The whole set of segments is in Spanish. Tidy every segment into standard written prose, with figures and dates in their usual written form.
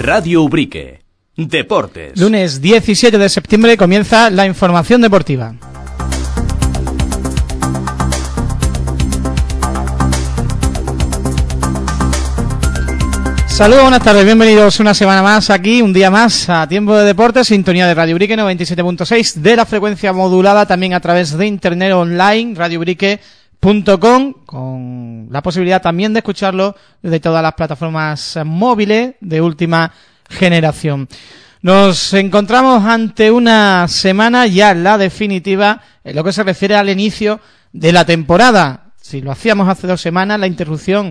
Radio Ubrique. Deportes. Lunes 17 de septiembre comienza la información deportiva. Saludos, buenas tardes, bienvenidos una semana más aquí, un día más a Tiempo de Deportes, sintonía de Radio Ubrique 97.6 de la frecuencia modulada, también a través de internet online, radioubrique.com, con la posibilidad también de escucharlo desde todas las plataformas móviles de última generación. Nos encontramos ante una semana ya la definitiva en lo que se refiere al inicio de la temporada. Si lo hacíamos hace 2 semanas, la interrupción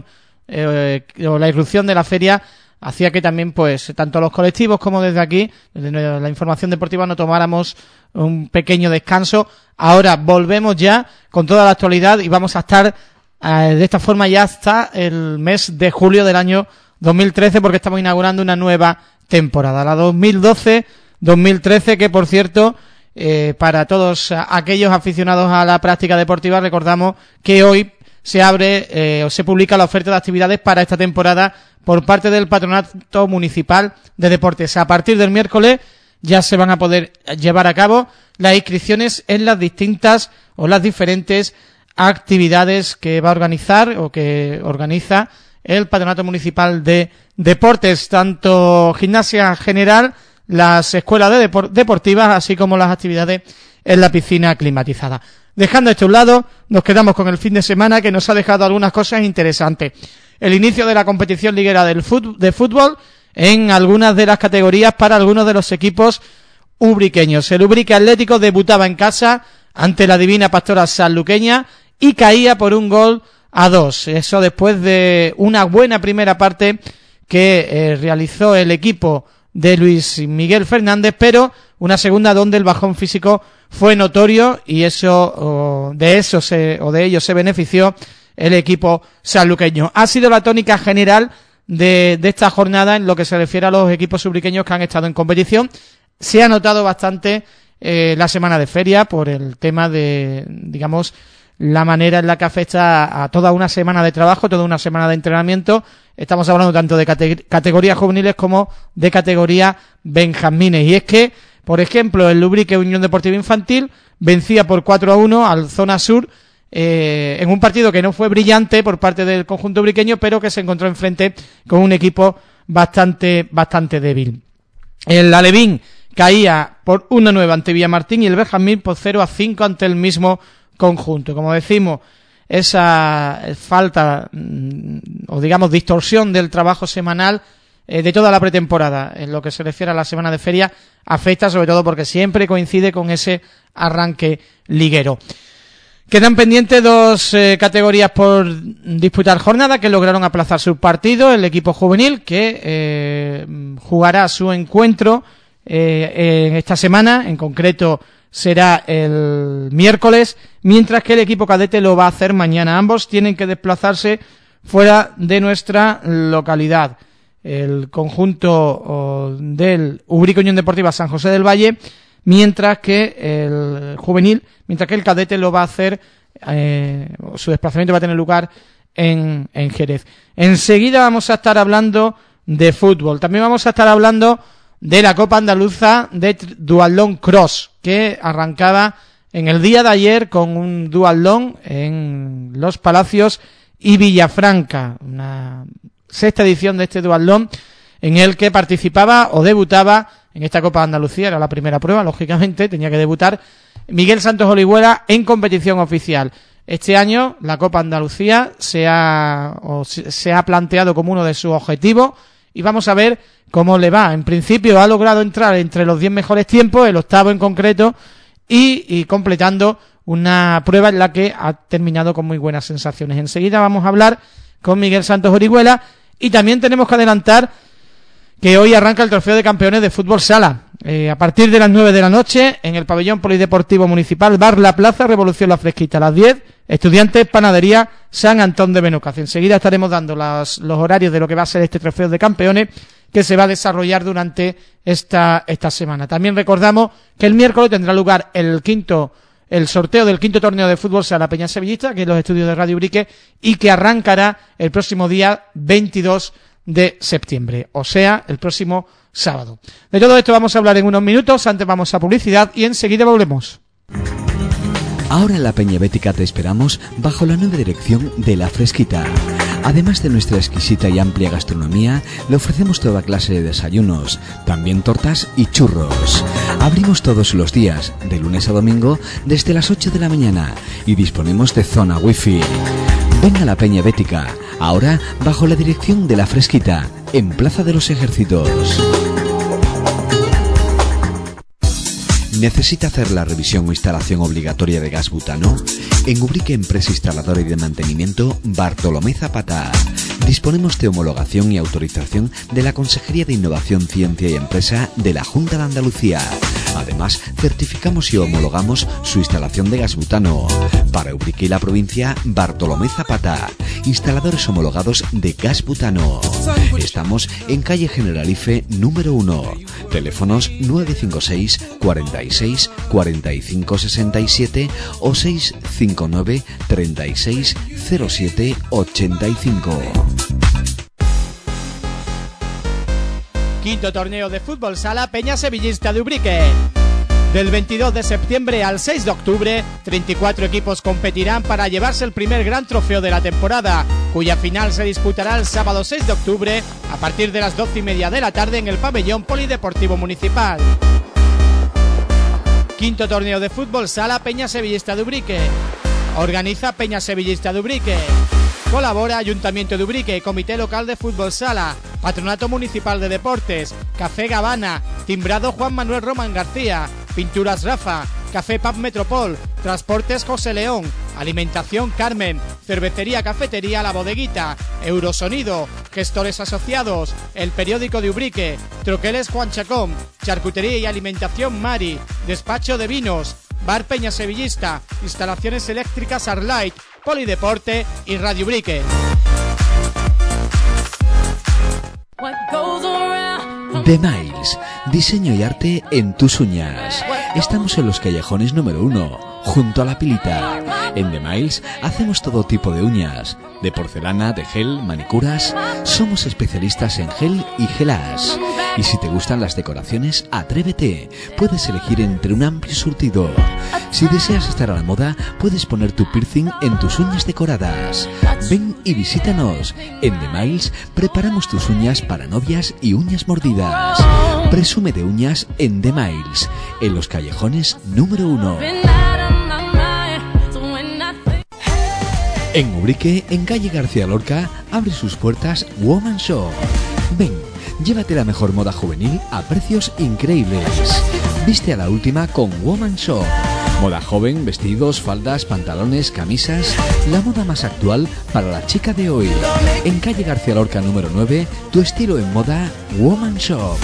o la irrupción de la feria hacía que también, pues, tanto los colectivos como desde aquí, desde la información deportiva, no tomáramos un pequeño descanso. Ahora volvemos ya con toda la actualidad y vamos a estar de esta forma ya hasta el mes de julio del año 2013, porque estamos inaugurando una nueva temporada, la 2012-2013, que por cierto, para todos aquellos aficionados a la práctica deportiva, recordamos que hoy se abre o se publica la oferta de actividades para esta temporada por parte del Patronato Municipal de Deportes. A partir del miércoles ya se van a poder llevar a cabo las inscripciones en las distintas o las diferentes actividades que va a organizar o que organiza el Patronato Municipal de Deportes, tanto gimnasia general, las escuelas deportivas, así como las actividades en la piscina climatizada. Dejando esto a un lado, nos quedamos con el fin de semana, que nos ha dejado algunas cosas interesantes. El inicio de la competición liguera de fútbol en algunas de las categorías para algunos de los equipos ubriqueños. El Ubrique Atlético debutaba en casa ante la Divina Pastora Sanluqueña y caía por 1-2. Eso después de una buena primera parte que realizó el equipo de Luis Miguel Fernández, pero una segunda donde el bajón físico fue notorio y de ello se benefició el equipo sanluqueño. Ha sido la tónica general de esta jornada en lo que se refiere a los equipos ubriqueños que han estado en competición. Se ha notado bastante la semana de feria por el tema de, digamos, la manera en la que afecta a toda una semana de trabajo, toda una semana de entrenamiento. Estamos hablando tanto de categorías juveniles como de categorías benjamines. Y es que, por ejemplo, el Ubrique Unión Deportiva Infantil vencía por 4-1 al Zona Sur en un partido que no fue brillante por parte del conjunto ubriqueño, pero que se encontró enfrente con un equipo bastante débil. El Alevín caía por 1-9 ante Villamartín y el Benjamín por 0-5 ante el mismo conjunto. Como decimos, esa falta o digamos distorsión del trabajo semanal de toda la pretemporada en lo que se refiere a la semana de feria afecta, sobre todo porque siempre coincide con ese arranque liguero. Quedan pendientes 2 categorías por disputar jornada que lograron aplazar su partido. El equipo juvenil que jugará su encuentro en esta semana, en concreto será el miércoles, mientras que el equipo cadete lo va a hacer mañana. Ambos tienen que desplazarse fuera de nuestra localidad. El conjunto del Ubrique Unión Deportiva San José del Valle, mientras que el cadete lo va a hacer, su desplazamiento va a tener lugar en Jerez. Enseguida vamos a estar hablando de fútbol. También vamos a estar hablando de la Copa Andaluza de Duatlón Cross, que arrancaba en el día de ayer con un duatlón en Los Palacios y Villafranca, una 6ª edición de este duatlón en el que participaba o debutaba en esta Copa de Andalucía. Era la primera prueba, lógicamente, tenía que debutar Miguel Santos Olihuela en competición oficial. Este año la Copa Andalucía se ha planteado como uno de sus objetivos y vamos a ver cómo le va. En principio ha logrado entrar entre los 10 mejores tiempos, el 8º en concreto, y completando una prueba en la que ha terminado con muy buenas sensaciones. Enseguida vamos a hablar con Miguel Santos Orihuela y también tenemos que adelantar que hoy arranca el Trofeo de Campeones de Fútbol Sala. A partir de las 9 de la noche, en el Pabellón Polideportivo Municipal, Bar La Plaza, Revolución La Fresquita. A las 10, Estudiantes, Panadería, San Antón de Benucaz. Enseguida estaremos dando los horarios de lo que va a ser este Trofeo de Campeones que se va a desarrollar durante esta semana. También recordamos que el miércoles tendrá lugar el sorteo del 5º torneo de fútbol Sala Peña Sevillista, que es los estudios de Radio Ubrique, y que arrancará el próximo día 22 de septiembre, o sea, el próximo sábado. De todo esto vamos a hablar en unos minutos, antes vamos a publicidad y enseguida volvemos. Ahora en la Peña Bética te esperamos bajo la nueva dirección de La Fresquita. Además de nuestra exquisita y amplia gastronomía, le ofrecemos toda clase de desayunos, también tortas y churros. Abrimos todos los días, de lunes a domingo, desde las 8 de la mañana y disponemos de zona wifi. Ven a la Peña Bética, ahora bajo la dirección de La Fresquita, en Plaza de los Ejércitos. ¿Necesita hacer la revisión o instalación obligatoria de gas butano? En Ubrique Empresa Instaladora y de Mantenimiento Bartolomé Zapata. Disponemos de homologación y autorización de la Consejería de Innovación, Ciencia y Empresa de la Junta de Andalucía. Además, certificamos y homologamos su instalación de gas butano. Para Ubrique y la provincia, Bartolomé Zapata. Instaladores homologados de gas butano. Estamos en calle Generalife número 1. Teléfonos 956 46 45 67 o 659 36 07 85. Quinto torneo de fútbol sala Peña Sevillista de Ubrique. Del 22 de septiembre al 6 de octubre, 34 equipos competirán para llevarse el primer gran trofeo de la temporada, cuya final se disputará el sábado 6 de octubre a partir de las 12:30 de la tarde en el pabellón polideportivo municipal. Quinto torneo de fútbol sala Peña Sevillista de Ubrique. Organiza Peña Sevillista de Ubrique. Colabora Ayuntamiento de Ubrique, Comité Local de Fútbol Sala, Patronato Municipal de Deportes, Café Gavana, Timbrado Juan Manuel Román García, Pinturas Rafa, Café Pub Metropol, Transportes José León, Alimentación Carmen, Cervecería Cafetería La Bodeguita, Eurosonido, Gestores Asociados, El Periódico de Ubrique, Troqueles Juan Chacón, Charcutería y Alimentación Mari, Despacho de Vinos, Bar Peña Sevillista, Instalaciones Eléctricas Arlight, Polideporte y Radio Ubrique. The Miles, diseño y arte en tus uñas. Estamos en los callejones número 1, junto a la Pilita. En The Miles hacemos todo tipo de uñas, de porcelana, de gel, manicuras. Somos especialistas en gel y gelas. Y si te gustan las decoraciones, atrévete. Puedes elegir entre un amplio surtido. Si deseas estar a la moda, puedes poner tu piercing en tus uñas decoradas. Ven y visítanos. En The Miles preparamos tus uñas para novias y uñas mordidas. Presume de uñas en The Miles, en los callejones número 1. En Ubrique, en calle García Lorca, abre sus puertas Woman Shop. Ven, llévate la mejor moda juvenil a precios increíbles. Viste a la última con Woman Shop. Moda joven, vestidos, faldas, pantalones, camisas. La moda más actual para la chica de hoy. En calle García Lorca número 9, tu estilo en moda Woman Shop.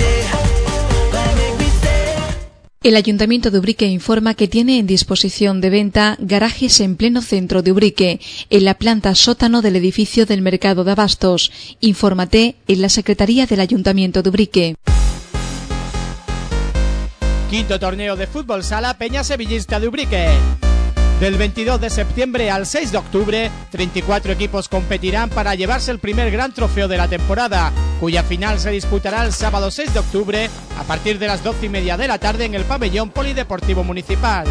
El Ayuntamiento de Ubrique informa que tiene en disposición de venta garajes en pleno centro de Ubrique, en la planta sótano del edificio del Mercado de Abastos. Infórmate en la Secretaría del Ayuntamiento de Ubrique. Quinto torneo de fútbol sala Peña Sevillista de Ubrique. Del 22 de septiembre al 6 de octubre, 34 equipos competirán para llevarse el primer gran trofeo de la temporada, cuya final se disputará el sábado 6 de octubre a partir de las 12:30 de la tarde en el pabellón polideportivo municipal.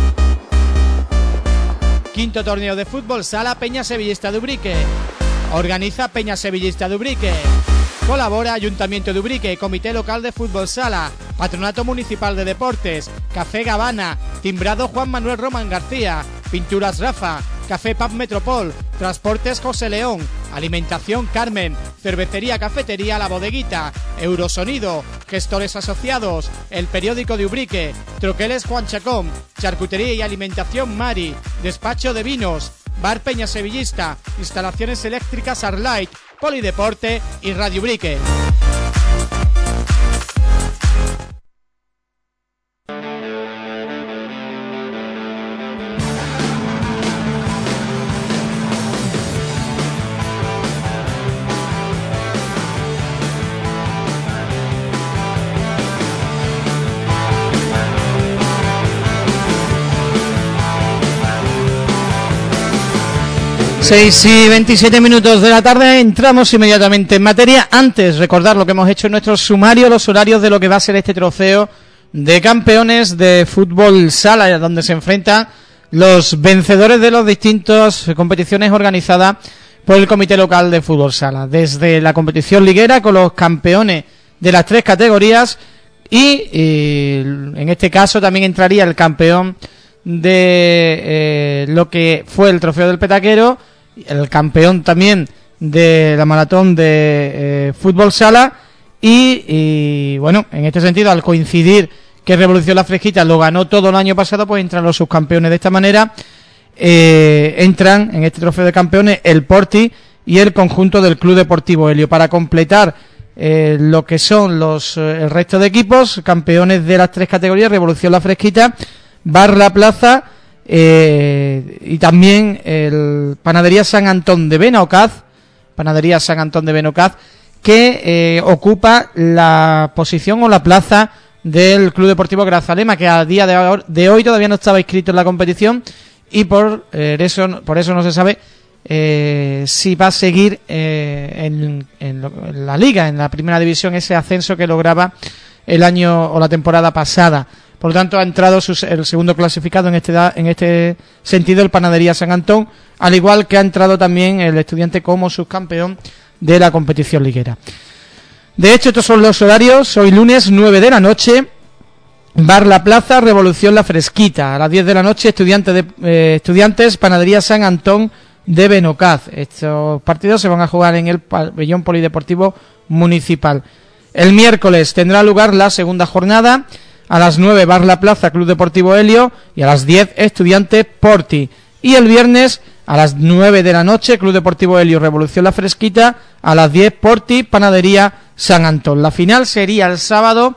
Quinto torneo de fútbol sala Peña Sevillista de Ubrique. Organiza Peña Sevillista de Ubrique. Colabora Ayuntamiento de Ubrique, Comité Local de Fútbol Sala, Patronato Municipal de Deportes, Café Gavana, Timbrado Juan Manuel Román García, Pinturas Rafa, Café Pub Metropol, Transportes José León, Alimentación Carmen, Cervecería Cafetería La Bodeguita, Eurosonido, Gestores Asociados, El Periódico de Ubrique, Troqueles Juan Chacón, Charcutería y Alimentación Mari, Despacho de Vinos, Bar Peña Sevillista, Instalaciones Eléctricas Arlight, Polideporte y Radio Ubrique. 6:27 de la tarde, entramos inmediatamente en materia. Antes, recordar lo que hemos hecho en nuestro sumario, los horarios de lo que va a ser este trofeo de campeones de fútbol sala, donde se enfrentan los vencedores de las distintas competiciones organizadas por el Comité Local de Fútbol Sala. Desde la competición liguera, con los campeones de las 3 categorías, y en este caso también entraría el campeón de lo que fue el trofeo del petaquero, el campeón también de la maratón de fútbol sala, y bueno, en este sentido, al coincidir que Revolución La Fresquita lo ganó todo el año pasado, pues entran los subcampeones. De esta manera entran en este trofeo de campeones el Porti y el conjunto del Club Deportivo Helio, para completar lo que son el resto de equipos campeones de las 3 categorías: Revolución La Fresquita, Bar La Plaza, y también el Panadería San Antón de Benaucaz, que ocupa la posición o la plaza del Club Deportivo Grazalema, que a día de hoy todavía no estaba inscrito en la competición, y por eso no se sabe si va a seguir en la liga, en la primera división, ese ascenso que lograba el año o la temporada pasada. Por lo tanto, ha entrado el segundo clasificado en este sentido, el Panadería San Antón, al igual que ha entrado también el Estudiante como subcampeón de la competición liguera. De hecho, estos son los horarios. Hoy lunes, 9 de la noche, Bar La Plaza, Revolución La Fresquita. A las 10 de la noche, Estudiantes, Panadería San Antón de Benaucaz. Estos partidos se van a jugar en el pabellón polideportivo municipal. El miércoles tendrá lugar la segunda jornada. A las 9, Bar La Plaza, Club Deportivo Helio, y a las 10, Estudiante Porti. Y el viernes, a las 9 de la noche, Club Deportivo Helio, Revolución La Fresquita, a las 10, Porti, Panadería San Antón. La final sería el sábado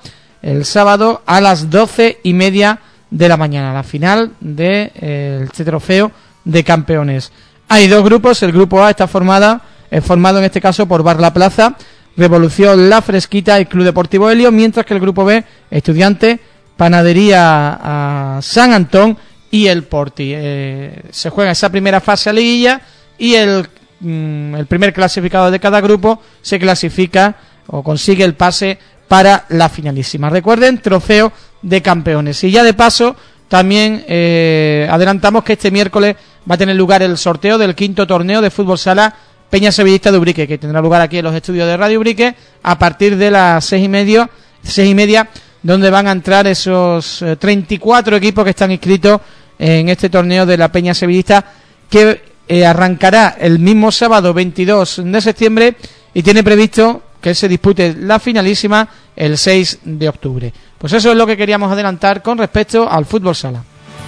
a las 12:30 de la mañana, la final de este trofeo de campeones. Hay 2 grupos. El grupo A está formado en este caso por Bar La Plaza, Revolución La Fresquita y Club Deportivo Helio, mientras que el grupo B, Estudiante, Panadería San Antón y el Porti. Se juega esa primera fase a liguilla, y el primer clasificado de cada grupo se clasifica o consigue el pase para la finalísima. Recuerden, trofeo de campeones. Y ya de paso, también adelantamos que este miércoles va a tener lugar el sorteo del 5º torneo de fútbol sala Peña Sevillista de Ubrique, que tendrá lugar aquí en los estudios de Radio Ubrique a partir de las 6:30, donde van a entrar esos 34 equipos que están inscritos en este torneo de la Peña Sevillista, que arrancará el mismo sábado 22 de septiembre y tiene previsto que se dispute la finalísima el 6 de octubre. Pues eso es lo que queríamos adelantar con respecto al fútbol sala.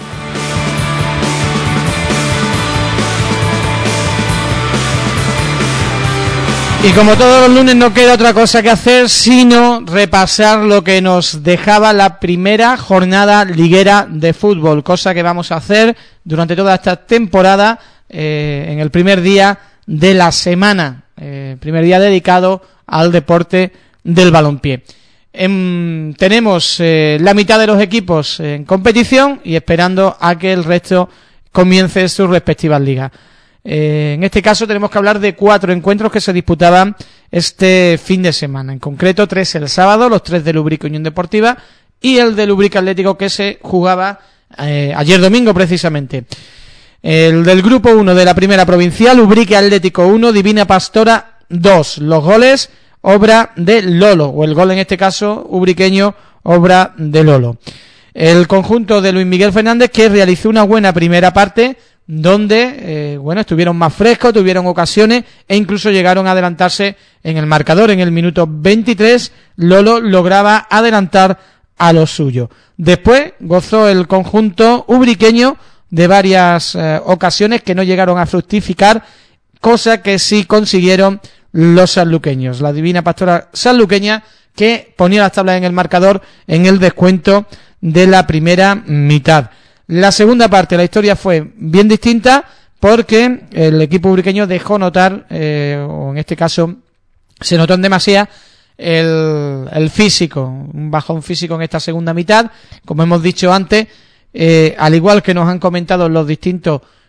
Y como todos los lunes, no queda otra cosa que hacer sino repasar lo que nos dejaba la primera jornada liguera de fútbol, cosa que vamos a hacer durante toda esta temporada en el primer día de la semana, primer día dedicado al deporte del balompié. Tenemos la mitad de los equipos en competición y esperando a que el resto comience sus respectivas ligas. En este caso tenemos que hablar de 4 encuentros que se disputaban este fin de semana. En concreto, 3 el sábado, los 3 del Ubrique Unión Deportiva y el del Ubrique Atlético, que se jugaba ayer domingo precisamente. El del grupo 1 de la primera provincial, Ubrique Atlético 1, Divina Pastora 2. Los goles, obra de Lolo, o el gol en este caso ubriqueño, obra de Lolo. El conjunto de Luis Miguel Fernández, que realizó una buena primera parte, donde estuvieron más frescos, tuvieron ocasiones e incluso llegaron a adelantarse en el marcador. En el minuto 23 Lolo lograba adelantar a los suyos. Después gozó el conjunto ubriqueño de varias ocasiones que no llegaron a fructificar, cosa que sí consiguieron los sanluqueños. La Divina Pastora sanluqueña, que ponía las tablas en el marcador en el descuento de la primera mitad. La segunda parte, la historia fue bien distinta, porque el equipo ubriqueño dejó notar, o en este caso se notó en demasía, el físico, un bajón físico en esta segunda mitad. Como hemos dicho antes, al igual que nos han comentado los distintos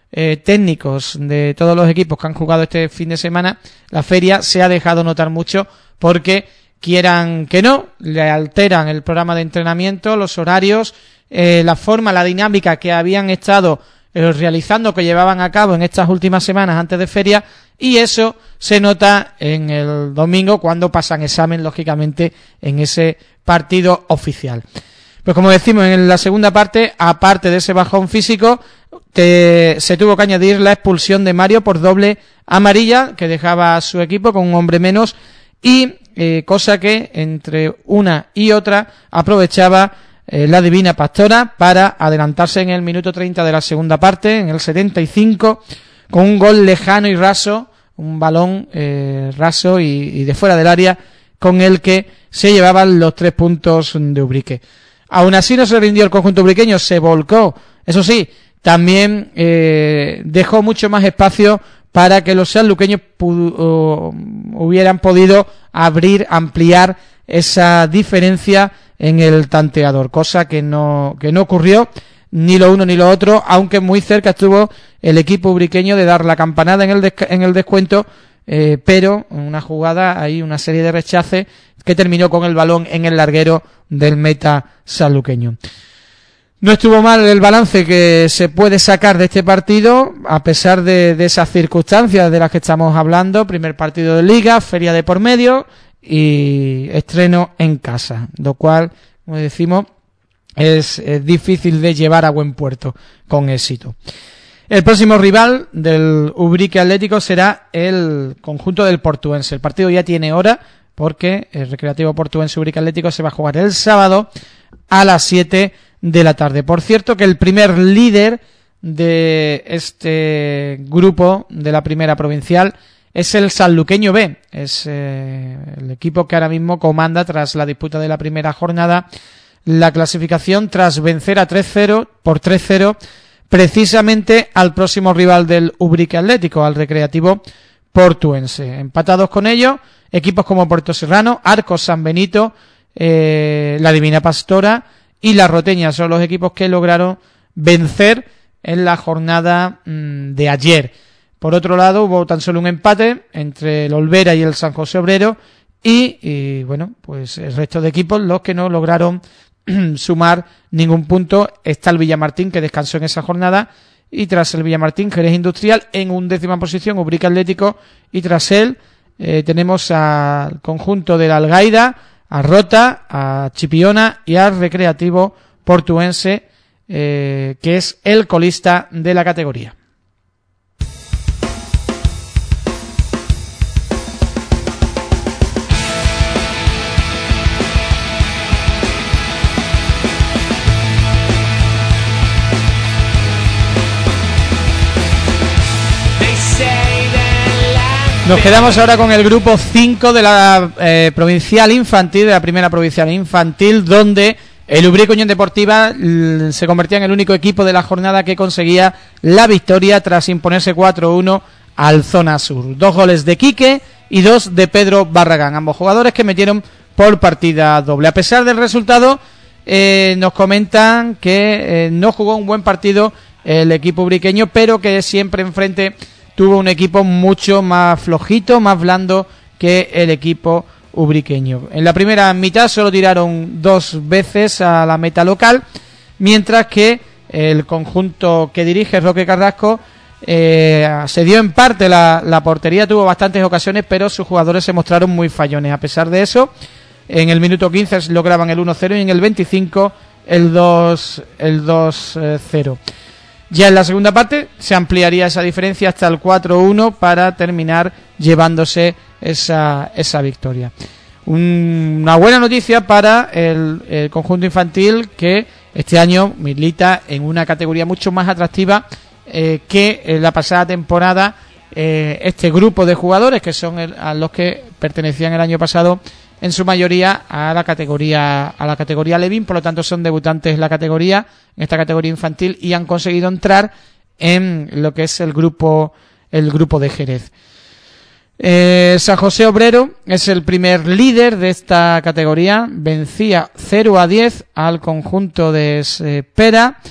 técnicos de todos los equipos que han jugado este fin de semana, la feria se ha dejado notar mucho porque, quieran que no, le alteran el programa de entrenamiento, los horarios, la forma, la dinámica que habían estado realizando, que llevaban a cabo en estas últimas semanas antes de feria, y eso se nota en el domingo cuando pasan examen, lógicamente, en ese partido oficial. Pues como decimos en la segunda parte, aparte de ese bajón físico, se tuvo que añadir la expulsión de Mario por doble amarilla, que dejaba a su equipo con un hombre menos, y cosa que entre una y otra aprovechaba la Divina Pastora para adelantarse en el minuto 30 de la segunda parte, en el 75, con un gol lejano y raso, un balón raso y de fuera del área, con el que se llevaban los 3 puntos de Ubrique. Aún así no se rindió el conjunto ubriqueño, se volcó, eso sí, también dejó mucho más espacio para que los sanluqueños hubieran podido ampliar esa diferencia en el tanteador, cosa que no ocurrió ni lo uno ni lo otro, aunque muy cerca estuvo el equipo ubriqueño de dar la campanada en el descuento, pero en una jugada hay una serie de rechaces que terminó con el balón en el larguero del meta sanluqueño. No estuvo mal el balance que se puede sacar de este partido, a pesar de esas circunstancias de las que estamos hablando. Primer partido de Liga, feria de por medio y estreno en casa, lo cual, como decimos, es difícil de llevar a buen puerto con éxito. El próximo rival del Ubrique Atlético será el conjunto del Portuense. El partido ya tiene hora porque el Recreativo Portuense Ubrique Atlético se va a jugar el sábado a las 7 de la tarde. Por cierto, que el primer líder de este grupo de la primera provincial es el Sanluqueño B, es el equipo que ahora mismo comanda tras la disputa de la primera jornada la clasificación, tras vencer a 3-0 por 3-0 precisamente al próximo rival del Ubrique Atlético, al Recreativo Portuense. Empatados con ellos equipos como Puerto Serrano, Arcos, San Benito, la Divina Pastora y la Roteña. Son los equipos que lograron vencer en la jornada de ayer. Por otro lado, hubo tan solo un empate entre el Olvera y el San José Obrero y bueno, pues el resto de equipos los que no lograron sumar ningún punto. Está el Villamartín, que descansó en esa jornada, y tras el Villamartín, Jerez Industrial en 11ª posición, Ubrique Atlético, y tras él tenemos al conjunto de la Algaida, a Rota, a Chipiona y al Recreativo Portuense, que es el colista de la categoría. Nos quedamos ahora con el grupo 5 de la provincial infantil, de la primera provincial infantil, donde el Ubrique Unión Deportiva se convertía en el único equipo de la jornada que conseguía la victoria tras imponerse 4-1 al Zona Sur. 2 goles de Quique y 2 de Pedro Barragán, ambos jugadores que metieron por partida doble. A pesar del resultado, nos comentan que no jugó un buen partido el equipo ubriqueño, pero que siempre enfrente tuvo un equipo mucho más flojito, más blando que el equipo ubriqueño. En la primera mitad solo tiraron 2 veces a la meta local, mientras que el conjunto que dirige Roque Carrasco se dio en parte la portería, tuvo bastantes ocasiones, pero sus jugadores se mostraron muy fallones. A pesar de eso, en el minuto 15 lograban el 1-0 y en el 25 el 2-0. Ya en la segunda parte se ampliaría esa diferencia hasta el 4-1 para terminar llevándose esa victoria. Una buena noticia para el conjunto infantil, que este año milita en una categoría mucho más atractiva que en la pasada temporada. Este grupo de jugadores, que son a los que pertenecían el año pasado en su mayoría a la categoría Levin, por lo tanto son debutantes en esta categoría infantil, y han conseguido entrar en lo que es el grupo de Jerez. San José Obrero es el primer líder de esta categoría, vencía 0-10 al conjunto de Espera,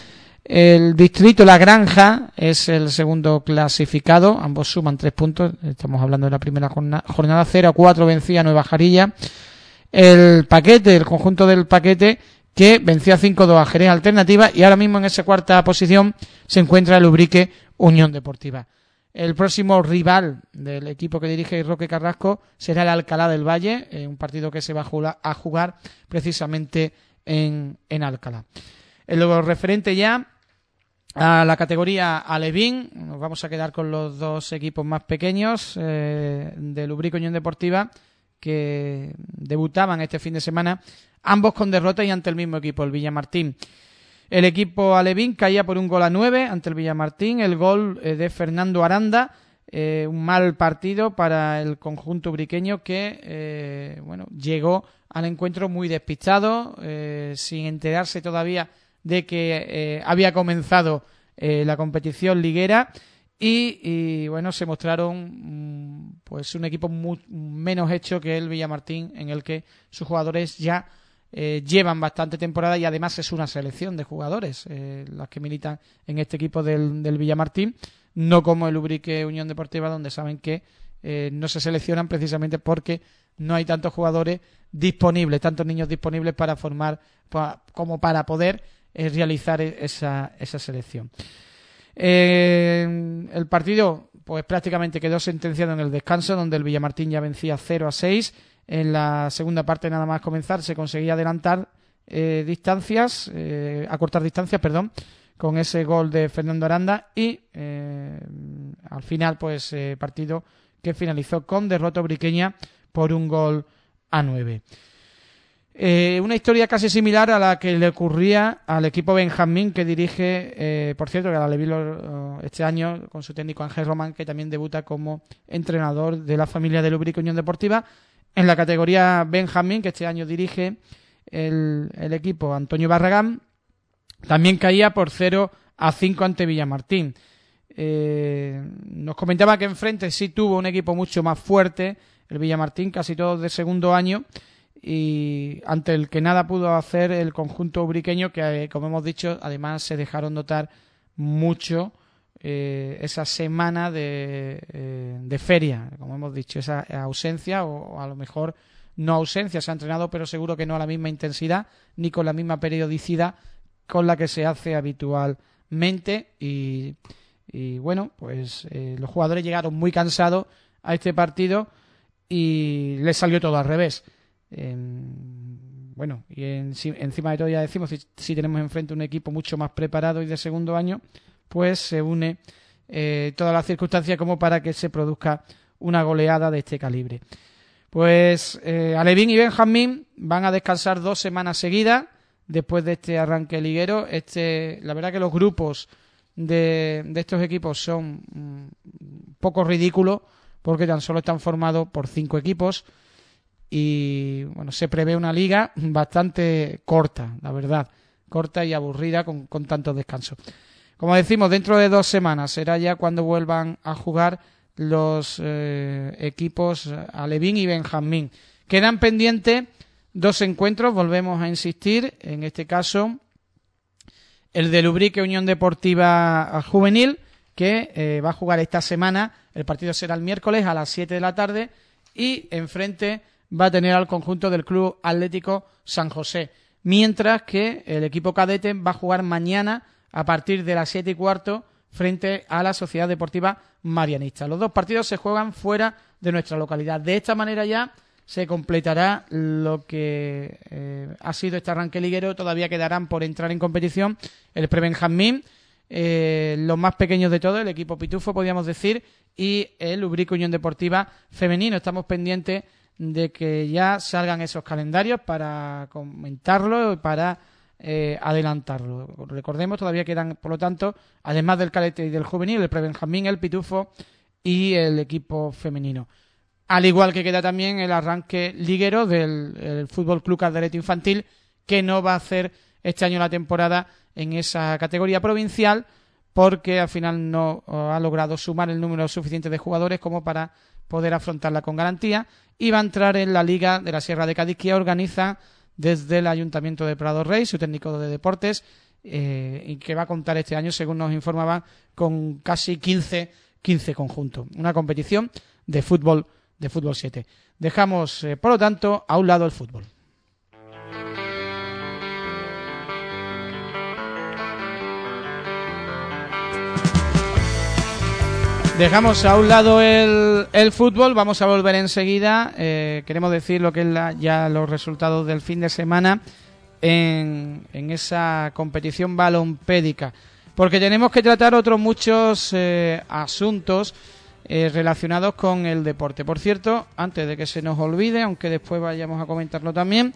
El distrito La Granja es el segundo clasificado, ambos suman 3 puntos, estamos hablando de la primera jornada, 0-4 vencía Nueva Jarilla. El conjunto del Paquete, que venció a 5-2 a Jerez Alternativa, y ahora mismo en esa cuarta posición se encuentra el Ubrique Unión Deportiva. El próximo rival del equipo que dirige Roque Carrasco será el Alcalá del Valle, un partido que se va a jugar precisamente en Alcalá. En lo referente ya a la categoría Alevín, nos vamos a quedar con los dos equipos más pequeños del Ubrique Unión Deportiva, que debutaban este fin de semana, ambos con derrota y ante el mismo equipo, el Villamartín. El equipo alevín caía por 1-9 ante el Villamartín, el gol de Fernando Aranda, un mal partido para el conjunto ubriqueño que llegó al encuentro muy despistado, sin enterarse todavía de que había comenzado la competición liguera. Y se mostraron pues un equipo menos hecho que el Villamartín, en el que sus jugadores ya llevan bastante temporada y además es una selección de jugadores las que militan en este equipo del Villamartín, no como el Ubrique Unión Deportiva, donde saben que no se seleccionan precisamente porque no hay tantos jugadores disponibles, tantos niños disponibles para formar como para poder realizar esa selección. El partido pues prácticamente quedó sentenciado en el descanso, donde el Villamartín ya vencía 0-6. En la segunda parte, nada más comenzar, se conseguía adelantar acortar distancias, con ese gol de Fernando Aranda, y al final pues partido que finalizó con derrota ubriqueña por 1-9. Una historia casi similar a la que le ocurría al equipo Benjamín que dirige, por cierto, que la Alevín este año con su técnico Ángel Román, que también debuta como entrenador de la familia del Ubrique Unión Deportiva. En la categoría Benjamín, que este año dirige el equipo Antonio Barragán, también caía por 0-5 ante Villamartín. Nos comentaba que enfrente sí tuvo un equipo mucho más fuerte, el Villamartín, casi todos de segundo año, y ante el que nada pudo hacer el conjunto ubriqueño, que como hemos dicho, además se dejaron notar mucho esa semana de feria, como hemos dicho, esa ausencia, o a lo mejor no ausencia, se ha entrenado, pero seguro que no a la misma intensidad ni con la misma periodicidad con la que se hace habitualmente, y pues los jugadores llegaron muy cansados a este partido y les salió todo al revés. Y encima de todo, ya decimos, si tenemos enfrente un equipo mucho más preparado y de segundo año, pues se une todas las circunstancias como para que se produzca una goleada de este calibre. Pues Alevín y Benjamín van a descansar 2 semanas seguidas después de este arranque liguero. La verdad que los grupos de estos equipos son un poco ridículos, porque tan solo están formados por 5 equipos y se prevé una liga bastante corta, la verdad, corta y aburrida con tantos descansos. Como decimos, dentro de 2 semanas será ya cuando vuelvan a jugar los equipos Alevín y Benjamín. Quedan pendientes 2 encuentros, volvemos a insistir, en este caso el del Ubrique Unión Deportiva Juvenil, que va a jugar esta semana. El partido será el miércoles a las 7 de la tarde y enfrente va a tener al conjunto del Club Atlético San José, mientras que el equipo cadete va a jugar mañana a partir de las 7:15 frente a la Sociedad Deportiva Marianista. Los 2 partidos se juegan fuera de nuestra localidad. De esta manera ya se completará lo que ha sido este arranque liguero. Todavía quedarán por entrar en competición el Prebenjamín, los más pequeños de todos, el equipo Pitufo, podríamos decir, y el Ubrique Unión Deportiva Femenino. Estamos pendientes de que ya salgan esos calendarios para comentarlo y para adelantarlo. Recordemos, todavía quedan, por lo tanto, además del cadete y del juvenil, el Prebenjamín, el Pitufo y el equipo femenino. Al igual que queda también el arranque liguero del Fútbol Club Calderete Infantil, que no va a hacer este año la temporada en esa categoría provincial, porque al final no ha logrado sumar el número suficiente de jugadores como para poder afrontarla con garantía, y va a entrar en la Liga de la Sierra de Cádiz, que organiza desde el Ayuntamiento de Prado Rey, su técnico de deportes, y que va a contar este año, según nos informaban, con casi 15 conjuntos. Una competición de fútbol 7. Dejamos, por lo tanto, a un lado el fútbol. Dejamos a un lado el fútbol, vamos a volver enseguida. Queremos decir lo que es ya los resultados del fin de semana en esa competición balompédica, porque tenemos que tratar otros muchos asuntos relacionados con el deporte. Por cierto, antes de que se nos olvide, aunque después vayamos a comentarlo también,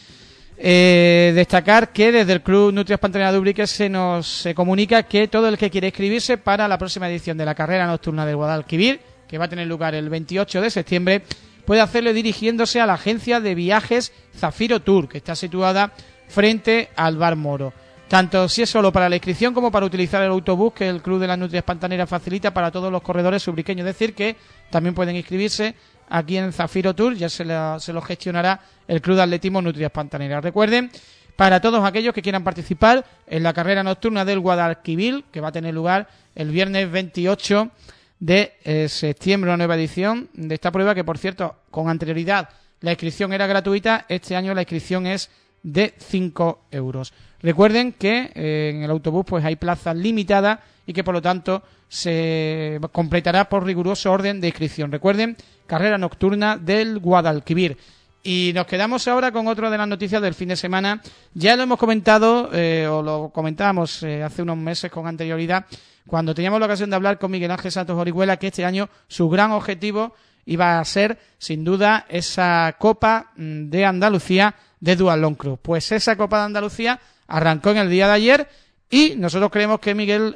destacar que desde el Club Nutrias Pantanera de Ubrique se comunica que todo el que quiere inscribirse para la próxima edición de la carrera nocturna del Guadalquivir, que va a tener lugar el 28 de septiembre, puede hacerlo dirigiéndose a la agencia de viajes Zafiro Tour, que está situada frente al Bar Moro. Tanto si es solo para la inscripción como para utilizar el autobús que el Club de las Nutrias Pantaneras facilita para todos los corredores ubriqueños. Es decir, que también pueden inscribirse aquí en Zafiro Tour, ya se lo gestionará el Club de Atletismo Nutrias Pantaneras. Recuerden, para todos aquellos que quieran participar en la carrera nocturna del Guadalquivir, que va a tener lugar el viernes 28 de septiembre, una nueva edición de esta prueba, que por cierto, con anterioridad la inscripción era gratuita, este año la inscripción es de 5 euros. Recuerden que en el autobús pues hay plazas limitadas y que por lo tanto se completará por riguroso orden de inscripción. Recuerden, carrera nocturna del Guadalquivir. Y nos quedamos ahora con otra de las noticias del fin de semana. Ya lo hemos comentado, o lo comentábamos hace unos meses con anterioridad, cuando teníamos la ocasión de hablar con Miguel Ángel Santos Orihuela, que este año su gran objetivo iba a ser, sin duda, esa Copa de Andalucía de Duatlón Club. Pues esa Copa de Andalucía arrancó en el día de ayer y nosotros creemos que Miguel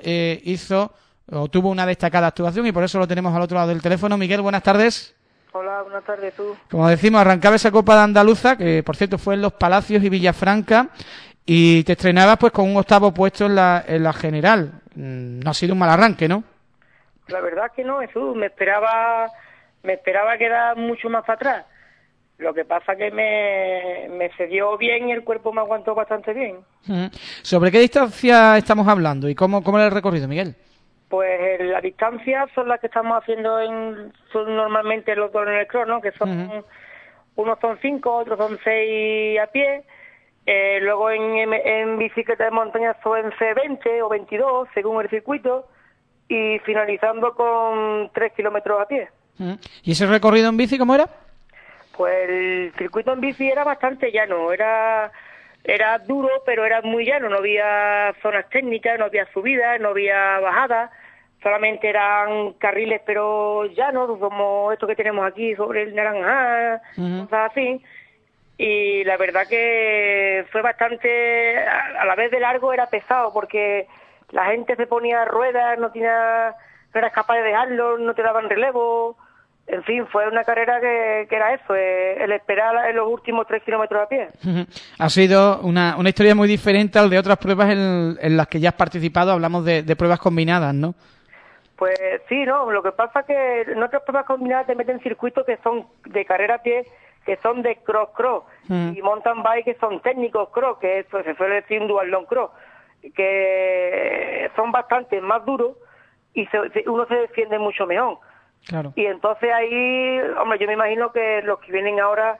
tuvo una destacada actuación y por eso lo tenemos al otro lado del teléfono. Miguel, buenas tardes. Hola, buenas tardes, tú. Como decimos, arrancaba esa Copa de Andaluza, que por cierto fue en Los Palacios y Villafranca, y te estrenabas pues con un 8º puesto en la general. No ha sido un mal arranque, ¿no? La verdad que no, Jesús. Me esperaba quedar mucho más para atrás. Lo que pasa que me cedió bien y el cuerpo me aguantó bastante bien. ¿Sobre qué distancia estamos hablando y cómo era el recorrido, Miguel? Pues la distancia son las que estamos haciendo son normalmente los dos en el crono, que son unos son 5, otros son 6 a pie. Luego en bicicleta de montaña son 20 o 22 según el circuito, y finalizando con 3 kilómetros a pie. ¿Y ese recorrido en bici cómo era? Pues el circuito en bici era bastante llano, era duro, pero era muy llano, no había zonas técnicas, no había subidas, no había bajadas, solamente eran carriles pero llanos, como estos que tenemos aquí sobre el Naranjal, cosas así. Y la verdad que fue bastante, a la vez de largo era pesado, porque la gente se ponía ruedas, no eras capaz de dejarlo, no te daban relevo. En fin, fue una carrera que era eso, el esperar en los últimos 3 kilómetros a pie. Ha sido una historia muy diferente al de otras pruebas en las que ya has participado. Hablamos de pruebas combinadas, ¿no? Pues sí, no, lo que pasa es que en otras pruebas combinadas te meten circuitos que son de carrera a pie, que son de cross, y mountain bike que son técnicos cross, que eso se suele decir un duatlón cross, que son bastante más duros y uno se defiende mucho mejor. Claro. Y entonces ahí, hombre, yo me imagino que los que vienen ahora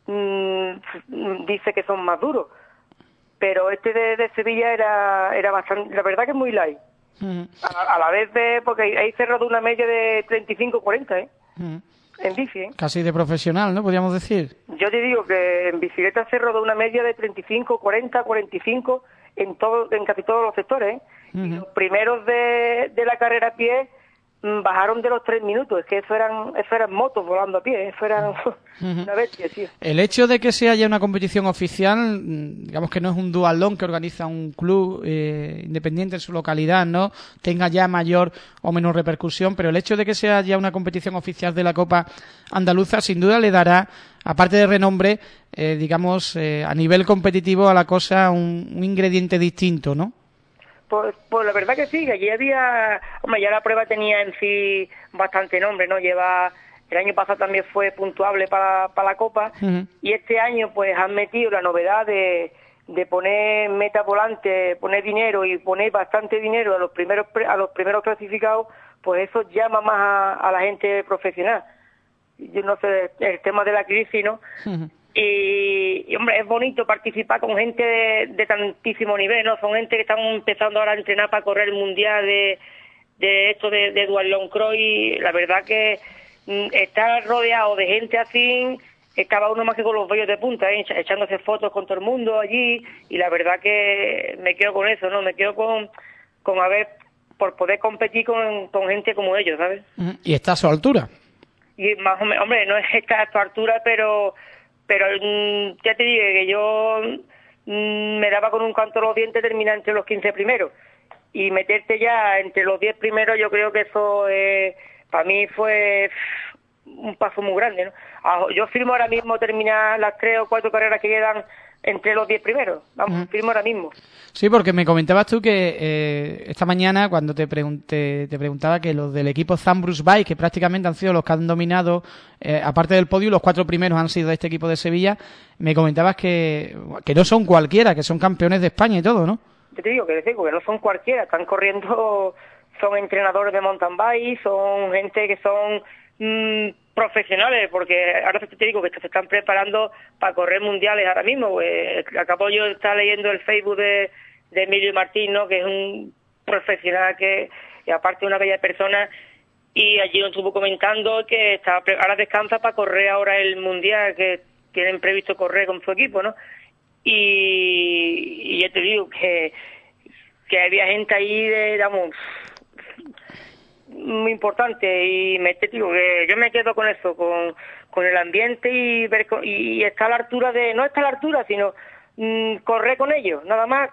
dice que son más duros, pero este de Sevilla era bastante, la verdad que es muy light. A la vez porque ahí se rodó una media de 35-40, en bici, Casi de profesional, ¿no? Podríamos decir. Yo te digo que en bicicleta se rodó una media de 35-40, 45 en casi todos los sectores, Y los primeros de la carrera a pie bajaron de los 3 minutos. Es que eso eran motos volando a pie, eso era una bestia, tío. El hecho de que sea ya una competición oficial, digamos que no es un duatlón que organiza un club independiente en su localidad, ¿no? Tenga ya mayor o menor repercusión, pero el hecho de que sea ya una competición oficial de la Copa Andaluza, sin duda le dará, aparte de renombre, a nivel competitivo a la cosa un ingrediente distinto, ¿no? Pues la verdad que sí, que allí había... Hombre, ya la prueba tenía en sí bastante nombre, ¿no? El año pasado también fue puntuable para la Copa, y este año pues han metido la novedad de poner meta volante, poner dinero y poner bastante dinero a los primeros clasificados, pues eso llama más a la gente profesional. Yo no sé, el tema de la crisis, ¿no? Y hombre, es bonito participar con gente de tantísimo nivel, ¿no? Son gente que están empezando ahora a entrenar para correr el mundial de esto de duatlón cross, y la verdad que estar rodeado de gente así, estaba uno más que con los vellos de punta, echándose fotos con todo el mundo allí, y la verdad que me quedo con eso, ¿no? Me quedo con por poder competir con gente como ellos, ¿sabes? Y está a su altura. Y más o menos, hombre, no es esta a su altura, pero ya te digo que yo me daba con un canto a los dientes terminar entre los 15 primeros. Y meterte ya entre los 10 primeros, yo creo que eso para mí fue un paso muy grande, ¿no? Yo firmo ahora mismo terminar las 3 o 4 carreras que quedan entre los 10 primeros. Vamos, firmo ahora mismo. Sí, porque me comentabas tú que esta mañana, cuando te preguntaba que los del equipo Zambrus Bike, que prácticamente han sido los que han dominado, aparte del podio, los 4 primeros han sido de este equipo de Sevilla, me comentabas que no son cualquiera, que son campeones de España y todo, ¿no? Yo te digo que no son cualquiera, están corriendo, son entrenadores de mountain bike, son gente que son profesionales, porque ahora te digo que se están preparando para correr mundiales ahora mismo. Pues, acabo yo de estar leyendo el Facebook de Emilio Martín, ¿no? Que es un profesional y aparte una bella persona, y allí nos estuvo comentando que ahora descansa para correr ahora el mundial que tienen previsto correr con su equipo, ¿no? Y ya te digo que había gente ahí muy importante, y digo que yo me quedo con eso, con el ambiente, y está a la altura no está a la altura, sino correr con ellos nada más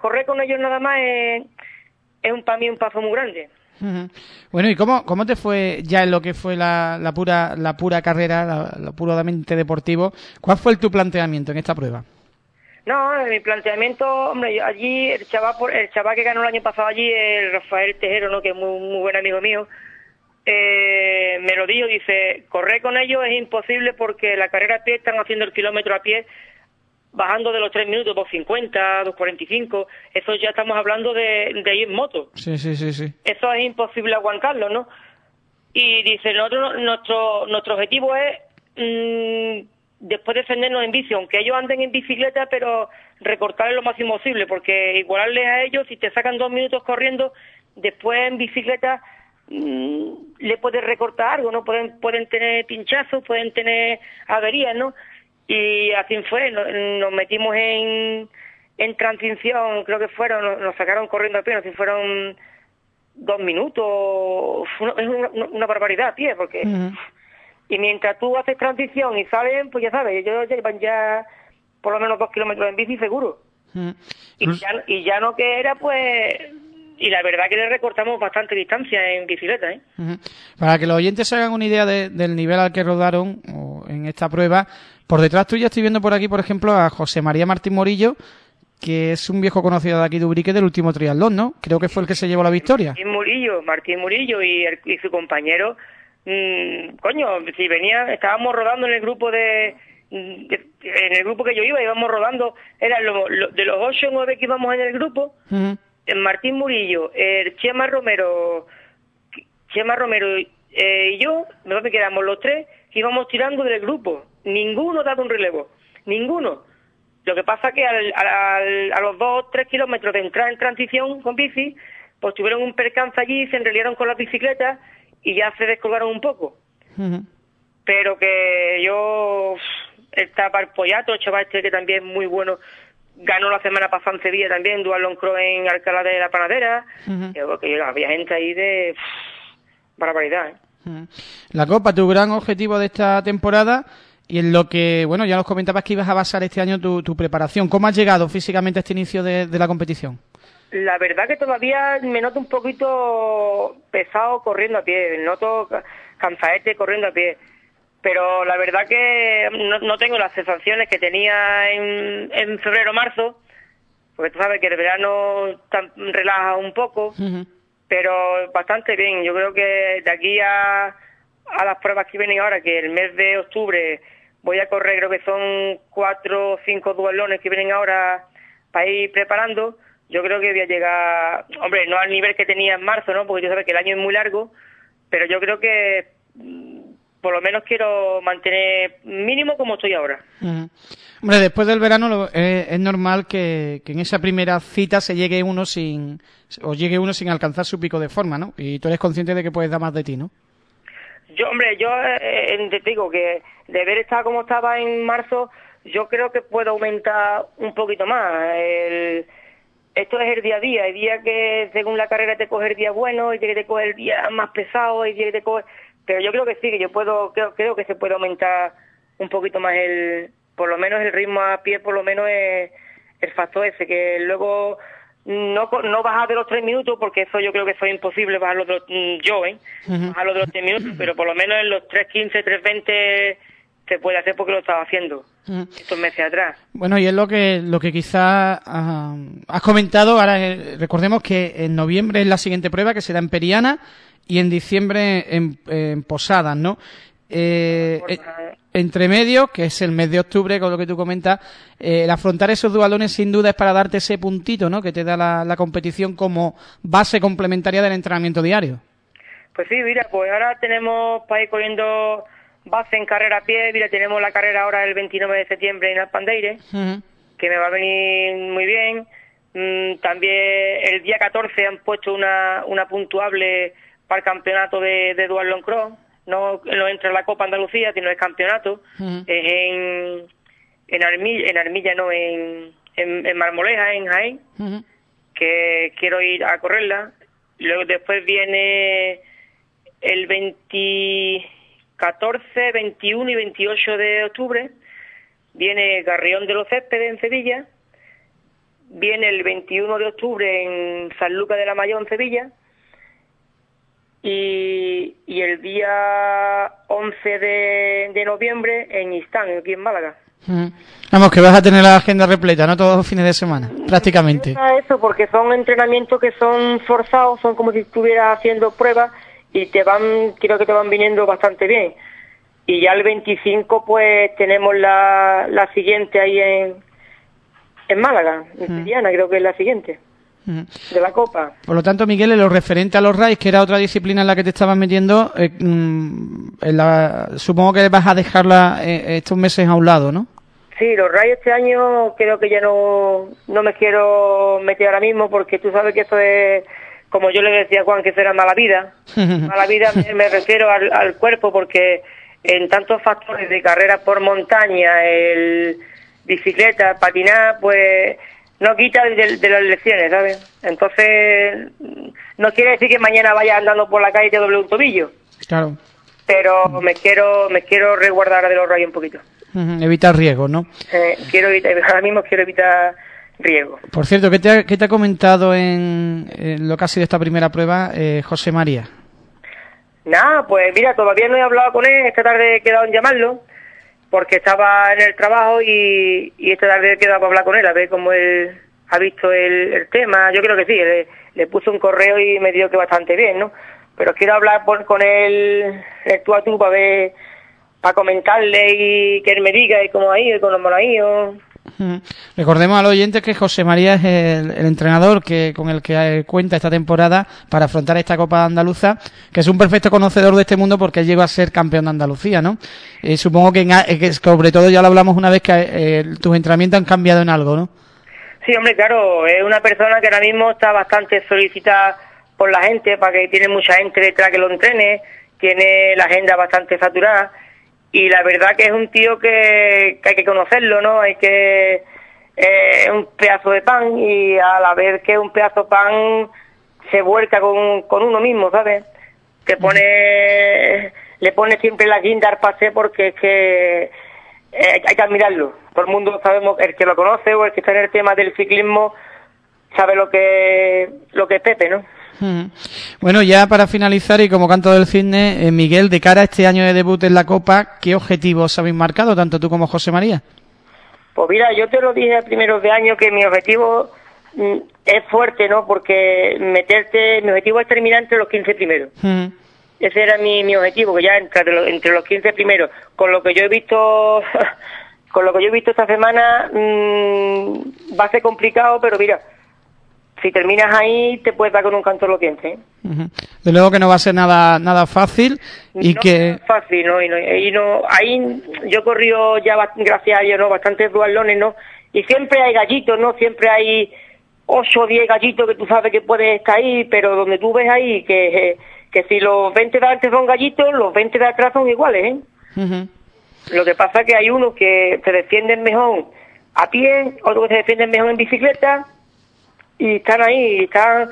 es para mí un paso muy grande. Bueno, ¿y cómo te fue ya en lo que fue la pura carrera, lo puramente deportivo? ¿Cuál fue tu planteamiento en esta prueba? No, mi planteamiento, hombre, allí el chaval que ganó el año pasado allí, el Rafael Tejero, ¿no? Que es muy, muy buen amigo mío, me lo dijo, dice, correr con ellos es imposible porque la carrera a pie están haciendo el kilómetro a pie, bajando de los 3 minutos, 2:50, 2:45, eso ya estamos hablando de ir en moto. Sí. Eso es imposible aguantarlo, ¿no? Y dice, nuestro objetivo es después defendernos en bici, aunque ellos anden en bicicleta, pero recortarles lo máximo posible, porque igualarles a ellos, si te sacan 2 minutos corriendo, después en bicicleta le puedes recortar algo, ¿no? Pueden tener pinchazos, pueden tener averías, ¿no? Y así fue, nos metimos en transición, creo que nos sacaron corriendo a pie, si fueron 2 minutos, es una barbaridad a pie, porque... Y mientras tú haces transición y salen, pues ya sabes, ellos llevan ya por lo menos 2 kilómetros en bici seguro. Y ya no que era, pues... Y la verdad que le recortamos bastante distancia en bicicleta, ¿eh? Para que los oyentes se hagan una idea del nivel al que rodaron en esta prueba, por detrás tuya estoy viendo por aquí, por ejemplo, a José María Martín Morillo, que es un viejo conocido de aquí de Ubrique del último triatlón, ¿no? Creo que fue el que se llevó la victoria. Martín Murillo y su compañero... si estábamos rodando en el grupo en el grupo que yo íbamos rodando, eran de los 8 o 9 que íbamos en el grupo, Martín Murillo, Chema Romero y yo, nosotros quedamos los 3 que íbamos tirando del grupo, ninguno daba un relevo, ninguno. Lo que pasa que a los 2 o 3 kilómetros de entrar en transición con bici, pues tuvieron un percance allí, se enreliaron con las bicicletas y ya se descolgaron un poco. Pero que está Parpollato, el chaval este que también es muy bueno, ganó la semana pasada en Sevilla también, duatlón cross en Alcalá de la Panadera, que había gente ahí de barbaridad, ¿eh? La Copa, tu gran objetivo de esta temporada, y en lo que, bueno, ya nos comentabas que ibas a basar este año tu preparación. ¿Cómo has llegado físicamente a este inicio de la competición? La verdad que todavía me noto un poquito pesado corriendo a pie, noto cansadete corriendo a pie, pero la verdad que no tengo las sensaciones que tenía en febrero o marzo, porque tú sabes que el verano relaja un poco, pero bastante bien. Yo creo que de aquí a las pruebas que vienen ahora, que el mes de octubre voy a correr, creo que son 4 o 5 duatlones que vienen ahora ir preparando, yo creo que voy a llegar, hombre, no al nivel que tenía en marzo, ¿no? Porque yo sé que el año es muy largo, pero yo creo que por lo menos quiero mantener mínimo como estoy ahora. Hombre, después del verano es normal que en esa primera cita se llegue uno sin alcanzar su pico de forma, ¿no? Y tú eres consciente de que puedes dar más de ti, ¿no? Yo te digo que de haber estado como estaba en marzo, yo creo que puedo aumentar un poquito más. Esto es el día a día. Hay días que según la carrera te coge el día bueno, hay días que te coge el día más pesado, hay días que te coge... Pero yo creo que sí, que yo creo que se puede aumentar un poquito más por lo menos el ritmo a pie, por lo menos es el factor ese, que luego no bajar de los 3 minutos, porque eso yo creo que eso es imposible bajarlo bajarlo de los 3 minutos, pero por lo menos en los 3:15, 3:20 se puede hacer porque lo estaba haciendo estos meses atrás. Bueno, y es lo que quizás has comentado. Ahora recordemos que en noviembre es la siguiente prueba, que será en Periana, y en diciembre en Posadas, ¿no? Entre medio, que es el mes de octubre, con lo que tú comentas, el afrontar esos dualones sin duda es para darte ese puntito, ¿no?, que te da la competición como base complementaria del entrenamiento diario. Pues sí, mira, pues ahora tenemos para ir corriendo base en carrera a pie. Mira, tenemos la carrera ahora el 29 de septiembre en Alpandeire, que me va a venir muy bien. También el día 14 han puesto una puntuable para el campeonato de Dual Long Cross. No entra en la Copa Andalucía, sino el campeonato. Es en Armilla, no, en Marmoleja, en Jaén, que quiero ir a correrla. Luego después viene el 14, 21 y 28 de octubre, viene Garrión de los Céspedes en Sevilla, viene el 21 de octubre en San Lucas de la Mayor en Sevilla, y el día 11 de noviembre en Istán, aquí en Málaga. Vamos, que vas a tener la agenda repleta, ¿no?, todos los fines de semana, prácticamente. Eso, porque son entrenamientos que son forzados, son como si estuvieras haciendo pruebas, y creo que te van viniendo bastante bien. Y ya el 25 pues tenemos la siguiente ahí en Málaga, en Triana, creo que es la siguiente de la Copa. Por lo tanto, Miguel, en lo referente a los RAIs, que era otra disciplina en la que te estabas metiendo, supongo que vas a dejarla estos meses a un lado, ¿no? Sí, los RAIs este año creo que ya no me quiero meter ahora mismo, porque tú sabes que eso es, como yo le decía a Juan, que eso era mala vida. Mala vida me refiero al cuerpo, porque en tantos factores de carrera por montaña, el bicicleta, patinar, pues no quita de las lesiones, ¿sabes? Entonces, no quiere decir que mañana vaya andando por la calle y te doble un tobillo. Claro. Pero me quiero resguardar de los rayos un poquito. Evitar riesgos, ¿no? Ahora mismo quiero evitar riesgos. Por cierto, ¿qué te ha comentado en lo que ha sido esta primera prueba José María? Nada, pues mira, todavía no he hablado con él. Esta tarde he quedado en llamarlo, porque estaba en el trabajo, y esta tarde he quedado para hablar con él, a ver cómo él ha visto el tema. Yo creo que sí, le puse un correo y me dijo que bastante bien, ¿no? Pero quiero hablar con él tú a tú para comentarle y que él me diga y cómo ha ido y cómo no ha ido. Recordemos a los oyentes que José María es el entrenador con el que cuenta esta temporada para afrontar esta Copa Andaluza, que es un perfecto conocedor de este mundo porque él llegó a ser campeón de Andalucía, ¿no? Supongo que sobre todo ya lo hablamos una vez, que tus entrenamientos han cambiado en algo, ¿no? Sí, hombre, claro, es una persona que ahora mismo está bastante solicitada por la gente, para que tiene mucha gente detrás que lo entrene, tiene la agenda bastante saturada. Y la verdad que es un tío que hay que conocerlo, ¿no? Es un pedazo de pan, y a la vez que un pedazo de pan se vuelca con uno mismo, ¿sabes? Le pone siempre la guinda al paseo, porque es que hay que admirarlo. Todo el mundo sabemos, el que lo conoce o el que está en el tema del ciclismo sabe lo que es Pepe, ¿no? Bueno, ya para finalizar y como canto del cisne, Miguel, de cara a este año de debut en la Copa, ¿qué objetivos habéis marcado, tanto tú como José María? Pues mira, yo te lo dije a primeros de año, que mi objetivo es fuerte, ¿no? Porque mi objetivo es terminar entre los 15 primeros. Ese era mi objetivo, que ya entre los 15 primeros, con lo que yo he visto con lo que yo he visto esta semana, va a ser complicado, pero mira, si terminas ahí, te puedes dar con un canto loquense, ¿eh? Uh-huh. De luego que no va a ser nada fácil y no que... Es fácil, no, ahí yo he corrido ya, gracias a Dios, ¿no? Bastantes duatlones, ¿no? Y siempre hay gallitos, ¿no? Siempre hay 8 o 10 gallitos que tú sabes que puedes estar ahí, pero donde tú ves ahí que si los 20 de adelante son gallitos, los 20 de atrás son iguales, ¿eh? Uh-huh. Lo que pasa es que hay unos que se defienden mejor a pie, otros que se defienden mejor en bicicleta, y están ahí,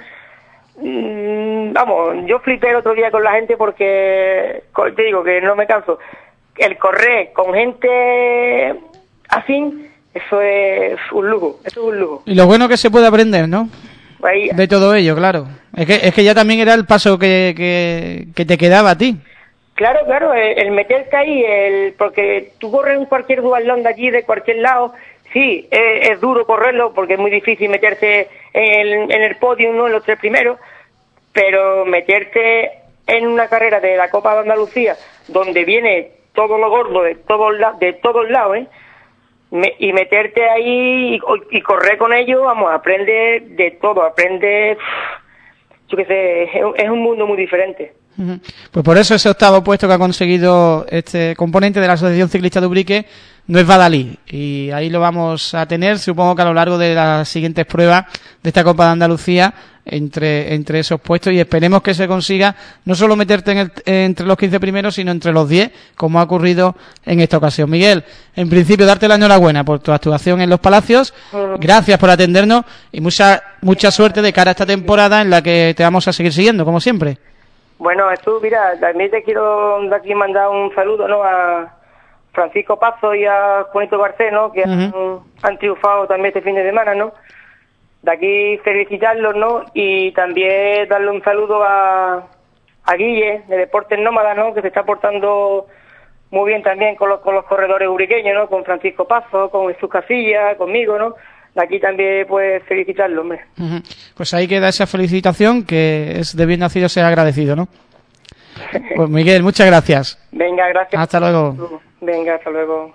vamos, yo flipé el otro día con la gente porque, te digo que no me canso, el correr con gente así, eso es un lujo, Y lo bueno que se puede aprender, ¿no? Ahí, de todo ello, claro. Es que ya también era el paso que te quedaba a ti. Claro, el meterte ahí, porque tú corres en cualquier duatlón de allí, de cualquier lado, sí, es duro correrlo porque es muy difícil meterse en el podio, ¿no? En los 3 primeros, pero meterte en una carrera de la Copa de Andalucía, donde viene todo lo gordo de todos lados, y meterte ahí y correr con ellos, vamos, aprende de todo, yo qué sé, es un mundo muy diferente. Pues por eso ese 8º puesto que ha conseguido este componente de la Asociación Ciclista de Ubrique no es Badalí, y ahí lo vamos a tener, supongo que a lo largo de las siguientes pruebas de esta Copa de Andalucía, entre esos puestos, y esperemos que se consiga no solo meterte entre los 15 primeros, sino entre los 10, como ha ocurrido en esta ocasión. Miguel, en principio darte la enhorabuena por tu actuación en Los Palacios, gracias por atendernos y mucha suerte de cara a esta temporada en la que te vamos a seguir siguiendo, como siempre. Bueno, tú, mira, también te quiero de aquí mandar un saludo, ¿no?, a Francisco Pazo y a Juanito Garcés, ¿no?, que han triunfado también este fin de semana, ¿no? De aquí felicitarlos, ¿no? Y también darle un saludo a Guille, de Deportes Nómadas, ¿no?, que se está portando muy bien también con los corredores ubriqueños, ¿no?, con Francisco Pazo, con Jesús Casillas, conmigo, ¿no? De aquí también, pues, felicitarlo, hombre. Pues ahí queda esa felicitación, que es de bien nacido ser agradecido, ¿no? Pues Miguel, muchas gracias. Venga, gracias. Hasta luego. Venga, hasta luego.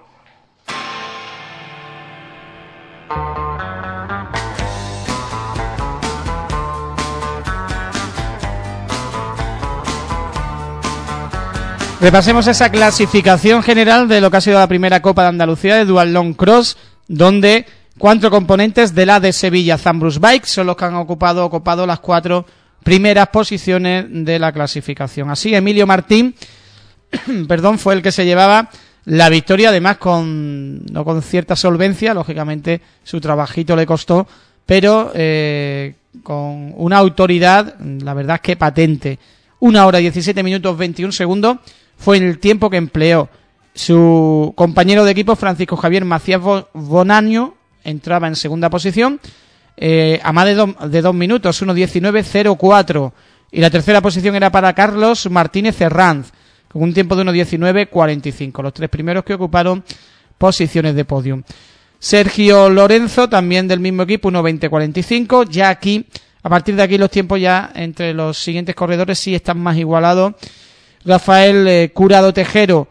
Repasemos esa clasificación general de lo que ha sido la primera Copa de Andalucía de Duatlón Cross, donde 4 componentes de la de Sevilla Zambrus Bike son los que han ocupado las 4 primeras posiciones de la clasificación. Así, Emilio Martín fue el que se llevaba la victoria, además no con cierta solvencia, lógicamente su trabajito le costó, pero con una autoridad, la verdad es que patente. 1 hora 17 minutos 21 segundos fue el tiempo que empleó su compañero de equipo Francisco Javier Macías Bonaño, entraba en segunda posición, a más de 2 minutos, 1:19.04, y la tercera posición era para Carlos Martínez Herranz, con un tiempo de 1:19.45, los 3 primeros que ocuparon posiciones de podio. Sergio Lorenzo, también del mismo equipo, 1:20.45, ya aquí, a partir de aquí los tiempos ya entre los siguientes corredores sí están más igualados. Rafael Curado Tejero,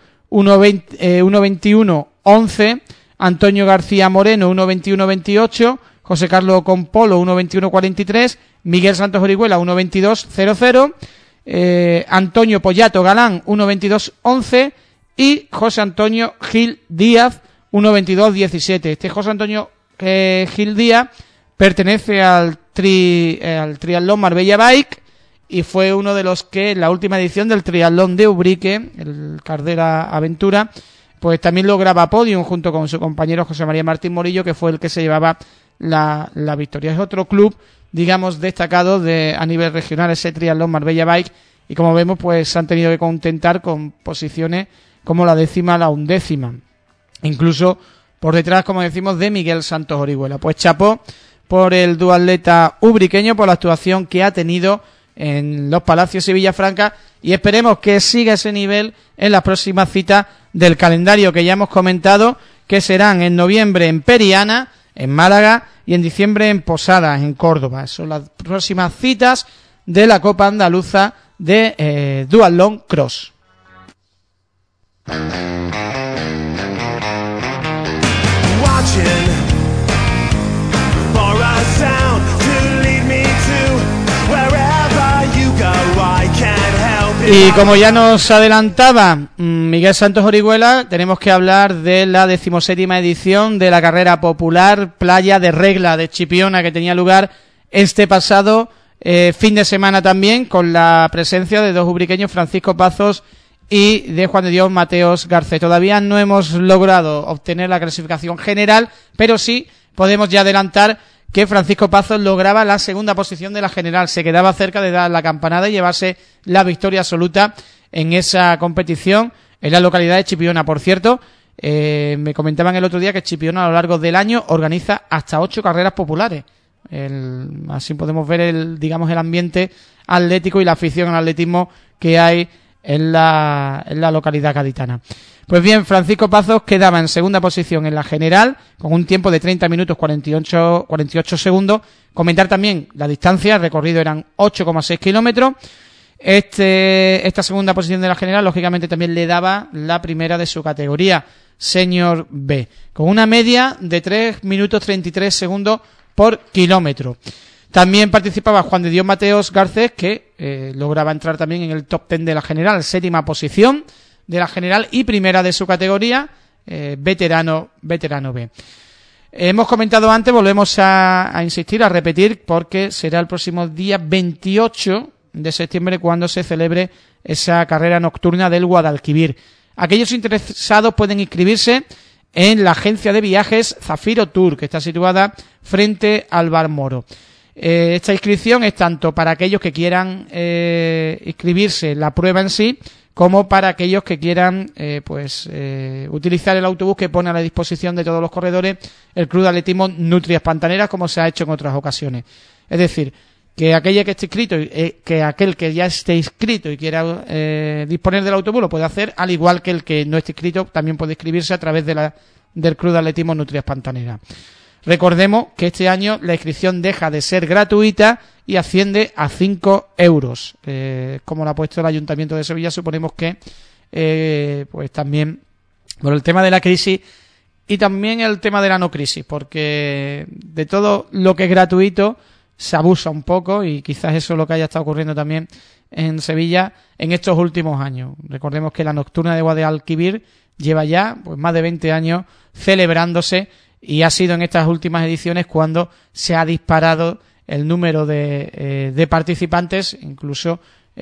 1:21.11, Antonio García Moreno, 1:21.28, José Carlos Compolo, 1:21.43, Miguel Santos Orihuela, 1:22.00, Antonio Pollato Galán, 1:22.11 y José Antonio Gil Díaz, 1:22.17. Este José Antonio Gil Díaz pertenece al triatlón Marbella Bike y fue uno de los que en la última edición del triatlón de Ubrique, el Cardera Aventura, pues también lograba podium junto con su compañero José María Martín Morillo, que fue el que se llevaba la victoria. Es otro club, digamos, destacado a nivel regional, ese triatlón Marbella Bike, y como vemos, pues se han tenido que contentar con posiciones como la 10ª, la 11ª, incluso por detrás, como decimos, de Miguel Santos Orihuela. Pues chapó por el duatleta ubriqueño por la actuación que ha tenido en Los Palacios y Villafranca, y esperemos que siga ese nivel en las próximas citas del calendario que ya hemos comentado, que serán en noviembre en Periana, en Málaga, y en diciembre en Posadas, en Córdoba. Son las próximas citas de la Copa Andaluza de Duatlón Cross. searching for a sound to lead me to wherever you go. I can't help it. Y como ya nos adelantaba Miguel Santos Orihuela, tenemos que hablar de la 17ª edición de la carrera popular Playa de Regla de Chipiona, que tenía lugar este pasado fin de semana también, con la presencia de dos ubriqueños, Francisco Pazos y de Juan de Dios Mateos Garcés. Todavía no hemos logrado obtener la clasificación general, pero sí podemos ya adelantar que Francisco Pazos lograba la segunda posición de la general. Se quedaba cerca de dar la campanada y llevarse la victoria absoluta en esa competición en la localidad de Chipiona. Por cierto, me comentaban el otro día que Chipiona a lo largo del año organiza hasta 8 carreras populares. Así podemos ver el ambiente atlético y la afición al atletismo que hay en la localidad gaditana. Pues bien, Francisco Pazos quedaba en segunda posición en la general con un tiempo de 30 minutos 48 segundos. Comentar también la distancia, el recorrido eran 8,6 kilómetros. Esta segunda posición de la general lógicamente también le daba la primera de su categoría, Senior B, con una media de 3 minutos 33 segundos por kilómetro. También participaba Juan de Dios Mateos Garcés, que lograba entrar también en el top 10 de la general, 7ª posición de la general y primera de su categoría, veterano B. Hemos comentado antes, volvemos a insistir, a repetir, porque será el próximo día 28 de septiembre cuando se celebre esa carrera nocturna del Guadalquivir. Aquellos interesados pueden inscribirse en la agencia de viajes Zafiro Tour, que está situada frente al Bar Moro. Esta inscripción es tanto para aquellos que quieran inscribirse en la prueba en sí, como para aquellos que quieran utilizar el autobús que pone a la disposición de todos los corredores el Club de Atletismo Nutrias Pantaneras, como se ha hecho en otras ocasiones. Es decir, que aquel que esté inscrito, que aquel que ya esté inscrito y quiera disponer del autobús lo puede hacer, al igual que el que no esté inscrito también puede inscribirse a través del Club de Atletismo Nutrias Pantaneras. Recordemos que este año la inscripción deja de ser gratuita y asciende a 5 euros. Como lo ha puesto el Ayuntamiento de Sevilla, suponemos que pues también por el tema de la crisis y también el tema de la no crisis, porque de todo lo que es gratuito se abusa un poco y quizás eso es lo que haya estado ocurriendo también en Sevilla en estos últimos años. Recordemos que la nocturna de Guadalquivir lleva ya pues más de 20 años celebrándose y ha sido en estas últimas ediciones cuando se ha disparado el número de participantes, incluso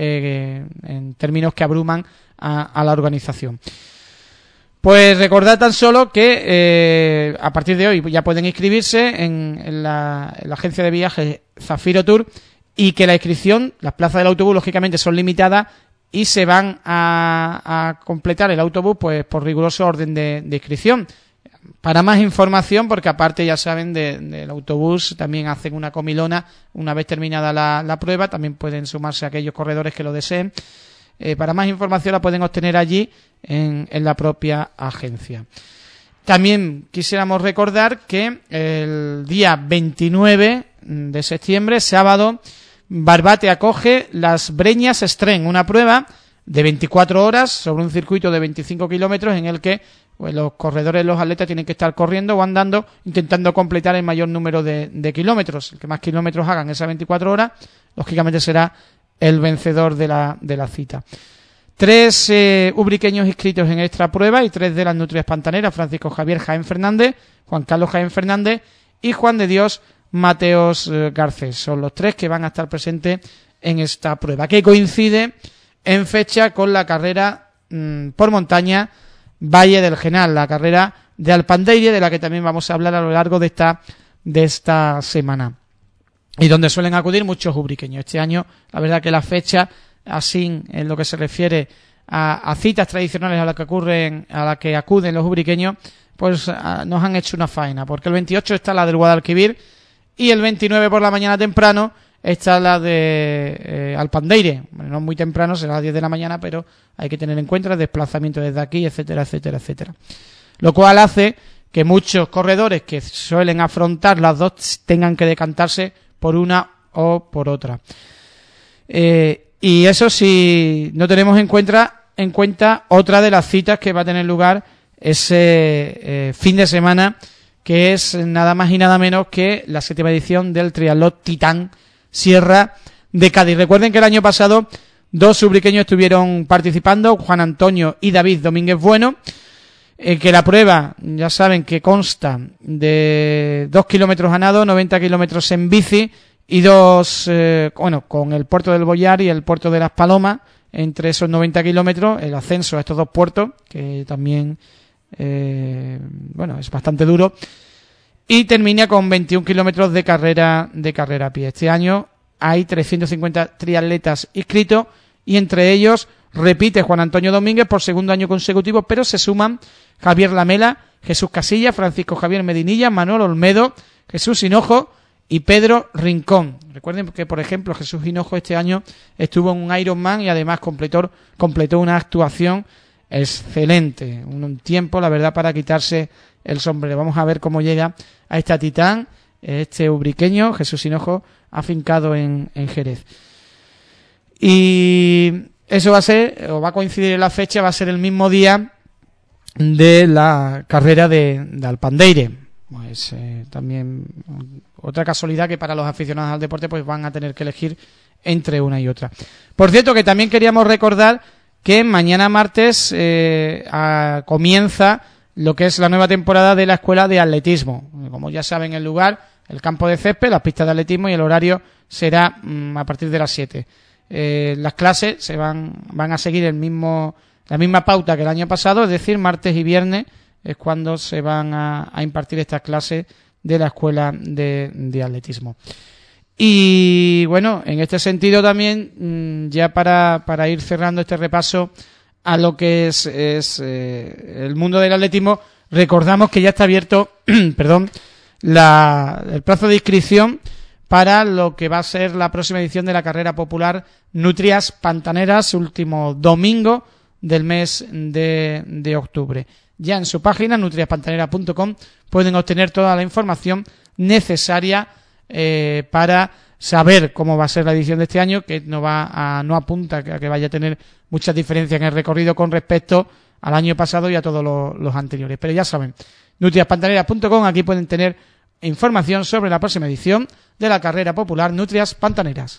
en términos que abruman a la organización. Pues recordad tan solo que a partir de hoy ya pueden inscribirse en la agencia de viajes Zafiro Tour y que la inscripción, las plazas del autobús lógicamente son limitadas y se van a completar el autobús pues por riguroso orden de inscripción. Para más información, porque aparte ya saben del autobús, también hacen una comilona una vez terminada la prueba, también pueden sumarse a aquellos corredores que lo deseen. Para más información la pueden obtener allí en la propia agencia. También quisiéramos recordar que el día 29 de septiembre, sábado, Barbate acoge las Breñas Stren, una prueba de 24 horas sobre un circuito de 25 kilómetros en el que pues los corredores, los atletas tienen que estar corriendo o andando intentando completar el mayor número de kilómetros. El que más kilómetros hagan esas 24 horas, lógicamente será el vencedor de la cita. 3 ubriqueños inscritos en esta prueba y 3 de las Nutrias Pantaneras: Francisco Javier Jaén Fernández, Juan Carlos Jaén Fernández y Juan de Dios Mateos Garcés. Son los 3 que van a estar presentes en esta prueba, que coincide en fecha con la carrera por montaña Valle del Genal, la carrera de Alpandeire, de la que también vamos a hablar a lo largo de esta semana, y donde suelen acudir muchos ubriqueños. Este año, la verdad que la fecha, así en lo que se refiere a citas tradicionales a la que acuden los ubriqueños, pues nos han hecho una faena, porque el 28 está la del Guadalquivir y el 29 por la mañana temprano está la de Alpandeire. Bueno, no muy temprano, será a las 10 de la mañana, pero hay que tener en cuenta el desplazamiento desde aquí, etcétera, etcétera, etcétera. Lo cual hace que muchos corredores que suelen afrontar las dos tengan que decantarse por una o por otra. Y eso si no tenemos en cuenta otra de las citas que va a tener lugar ese fin de semana, que es nada más y nada menos que la 7ª edición del triatlón Titán Sierra de Cádiz. Recuerden que el año pasado 2 ubriqueños estuvieron participando, Juan Antonio y David Domínguez Bueno, que la prueba, ya saben que consta de 2 kilómetros a nado, 90 kilómetros en bici y 2, con el puerto del Boyar y el puerto de Las Palomas, entre esos 90 kilómetros, el ascenso a estos 2 puertos, que también, es bastante duro, y termina con 21 kilómetros de carrera a pie. Este año hay 350 triatletas inscritos y entre ellos repite Juan Antonio Domínguez por segundo año consecutivo, pero se suman Javier Lamela, Jesús Casillas, Francisco Javier Medinilla, Manuel Olmedo, Jesús Hinojo y Pedro Rincón. Recuerden que, por ejemplo, Jesús Hinojo este año estuvo en un Ironman y además completó una actuación excelente. Un tiempo, la verdad, para quitarse el sombrero. Vamos a ver cómo llega a esta Titán, este ubriqueño, Jesús Hinojo, afincado en Jerez. Y eso va a coincidir en la fecha, va a ser el mismo día de la carrera de Alpandeire. Pues también otra casualidad que para los aficionados al deporte pues van a tener que elegir entre una y otra. Por cierto, que también queríamos recordar que mañana martes comienza lo que es la nueva temporada de la Escuela de Atletismo. Como ya saben, el lugar, el campo de césped, las pistas de atletismo, y el horario será a partir de las 7. Las clases se van a seguir la misma pauta que el año pasado, es decir, martes y viernes es cuando se van a impartir estas clases de la Escuela de Atletismo. Y bueno, en este sentido también, ya para ir cerrando este repaso a lo que es el mundo del atletismo, recordamos que ya está abierto el plazo de inscripción para lo que va a ser la próxima edición de la carrera popular Nutrias Pantaneras, último domingo del mes de octubre. Ya en su página, nutriaspantaneras.com, pueden obtener toda la información necesaria para saber cómo va a ser la edición de este año, que no apunta a que vaya a tener muchas diferencias en el recorrido con respecto al año pasado y a todos los anteriores. Pero ya saben, nutriaspantaneras.com, aquí pueden tener información sobre la próxima edición de la carrera popular Nutrias Pantaneras.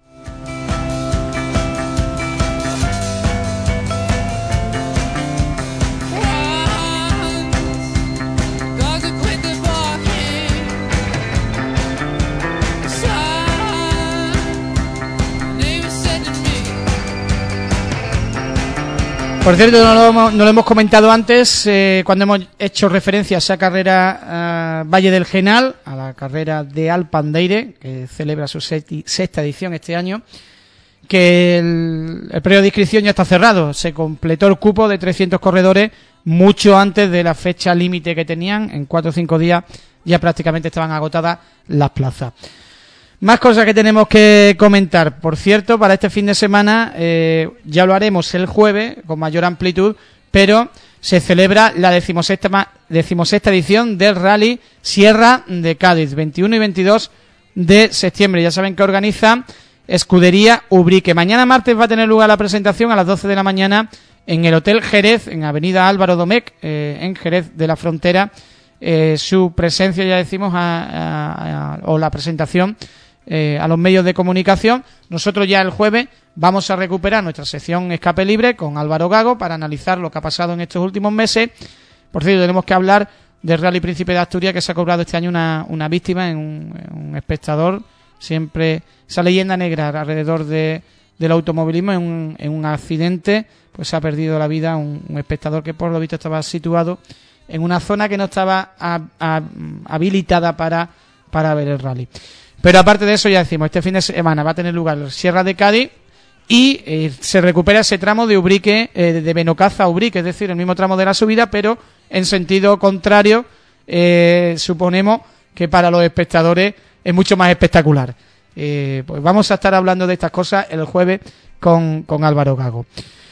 Por cierto, no lo hemos comentado antes, cuando hemos hecho referencia a esa carrera Valle del Genal, a la carrera de Alpandeire, que celebra su sexta edición este año, que el periodo de inscripción ya está cerrado. Se completó el cupo de 300 corredores mucho antes de la fecha límite que tenían. En 4 o 5 días ya prácticamente estaban agotadas las plazas. Más cosas que tenemos que comentar. Por cierto, para este fin de semana ya lo haremos el jueves con mayor amplitud, pero se celebra la 16ª edición del Rally Sierra de Cádiz, 21 y 22 de septiembre. Ya saben que organiza Escudería Ubrique. Mañana martes va a tener lugar la presentación a las 12 de la mañana en el Hotel Jerez, en Avenida Álvaro Domecq, en Jerez de la Frontera. Su presencia, ya decimos, o la presentación a los medios de comunicación. Nosotros ya el jueves vamos a recuperar nuestra sección Escape Libre con Álvaro Gago para analizar lo que ha pasado en estos últimos meses. Por cierto, tenemos que hablar del Rally Príncipe de Asturias, que se ha cobrado este año una víctima en un espectador. Siempre esa leyenda negra alrededor del automovilismo, en un accidente, pues se ha perdido la vida un espectador que por lo visto estaba situado en una zona que no estaba habilitada para ver el rally. Pero aparte de eso, ya decimos, este fin de semana va a tener lugar el Sierra de Cádiz y se recupera ese tramo de Ubrique, de Benocaza a Ubrique, es decir, el mismo tramo de la subida, pero en sentido contrario. Suponemos que para los espectadores es mucho más espectacular. Pues vamos a estar hablando de estas cosas el jueves con Álvaro Gago.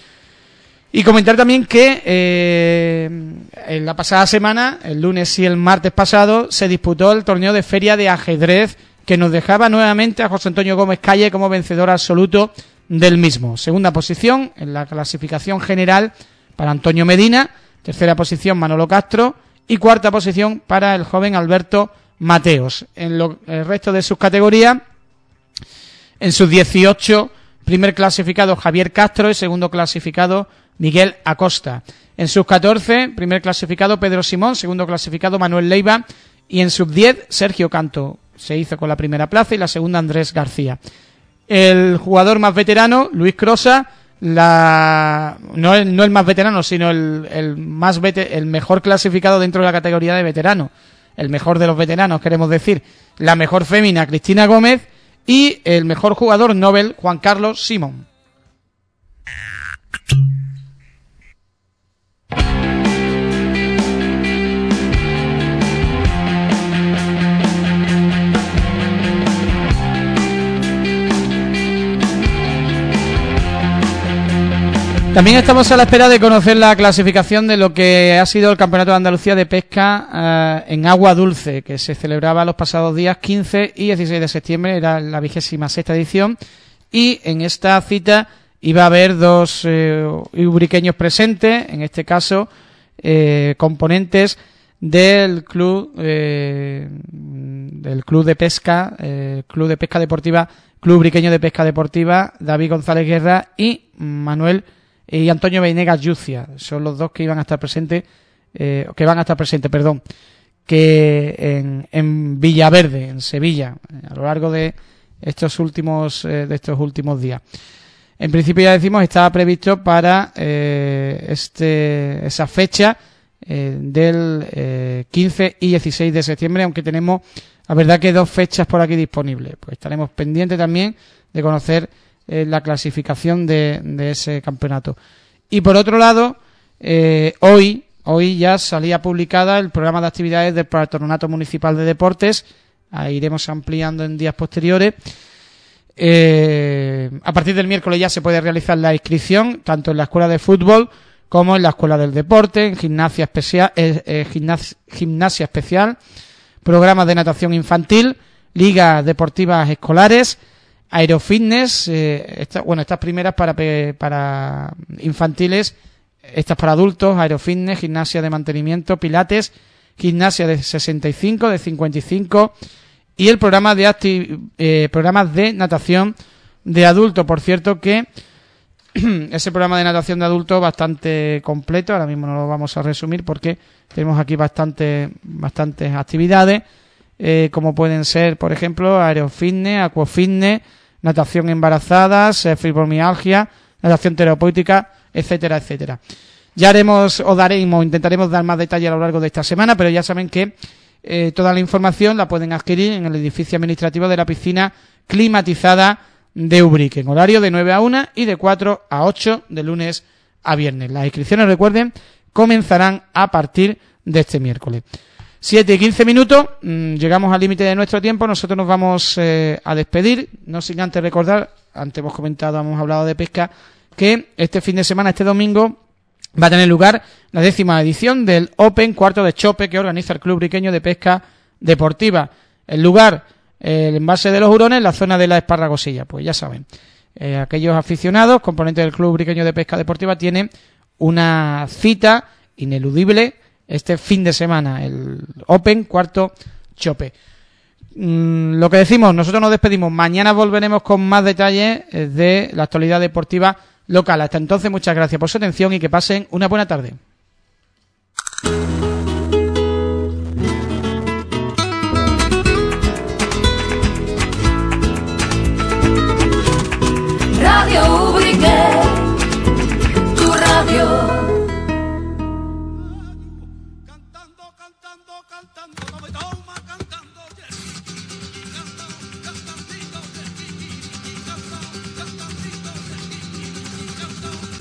Y comentar también que en la pasada semana, el lunes y el martes pasado, se disputó el torneo de feria de ajedrez, que nos dejaba nuevamente a José Antonio Gómez Calle como vencedor absoluto del mismo. Segunda posición en la clasificación general para Antonio Medina, tercera posición Manolo Castro y cuarta posición para el joven Alberto Mateos. En el resto de sus categorías, en sus 18, primer clasificado Javier Castro y segundo clasificado Miguel Acosta. En sus 14, primer clasificado Pedro Simón, segundo clasificado Manuel Leiva, y en sub 10 Sergio Canto se hizo con la primera plaza y la segunda Andrés García. El jugador más veterano, Luis Crosa, no el más veterano, sino el mejor clasificado dentro de la categoría de veterano, el mejor de los veteranos, queremos decir, la mejor fémina, Cristina Gómez, y el mejor jugador Nobel, Juan Carlos Simón. También estamos a la espera de conocer la clasificación de lo que ha sido el Campeonato de Andalucía de Pesca en agua dulce, que se celebraba los pasados días 15 y 16 de septiembre, era la 26ª edición, y en esta cita iba a haber dos ubriqueños presentes, en este caso componentes del club de pesca, Club de Pesca Deportiva, Club Ubriqueño de Pesca Deportiva, David González Guerra y y Antonio Venegas Yucia. Son los dos que van a estar presentes, que en Villaverde, en Sevilla, a lo largo de estos últimos días. En principio, ya decimos, estaba previsto para esa fecha del 15 y 16 de septiembre, aunque tenemos, la verdad, que 2 fechas por aquí disponibles. Pues estaremos pendientes también de conocer la clasificación de ese campeonato. Y por otro lado, hoy ya salía publicada el programa de actividades del Patronato Municipal de Deportes. Ahí iremos ampliando en días posteriores. A partir del miércoles ya se puede realizar la inscripción, tanto en la escuela de fútbol como en la escuela del deporte, en gimnasia especial, programas de natación infantil, ligas deportivas escolares, aerofitness, estas primeras para infantiles, estas para adultos, aerofitness, gimnasia de mantenimiento, pilates, gimnasia de 65, de 55 y el programa de programas de natación de adulto. Por cierto que ese programa de natación de adulto bastante completo, ahora mismo no lo vamos a resumir porque tenemos aquí bastantes actividades, como pueden ser, por ejemplo, aerofitness, aquafitness, natación embarazadas, fibromialgia, natación terapéutica, etcétera, etcétera. Ya intentaremos dar más detalle a lo largo de esta semana, pero ya saben que toda la información la pueden adquirir en el edificio administrativo de la piscina climatizada de Ubrique, en horario de 9 a 1 y de 4 a 8 de lunes a viernes. Las inscripciones, recuerden, comenzarán a partir de este miércoles. 7 y 15 minutos, llegamos al límite de nuestro tiempo. Nosotros nos vamos a despedir, no sin antes recordar, hemos hablado de pesca, que este fin de semana, este domingo, va a tener lugar la 10ª edición del Open Cuarto de Chope que organiza el Club Ubriqueño de Pesca Deportiva. El lugar, el embalse de los Hurones, la zona de la Esparragosilla. Pues ya saben, aquellos aficionados, componentes del Club Ubriqueño de Pesca Deportiva, tienen una cita ineludible este fin de semana, el Open Cuarto Chope. Lo que decimos, nosotros nos despedimos. Mañana volveremos con más detalles de la actualidad deportiva local. Hasta entonces, muchas gracias por su atención y que pasen una buena tarde.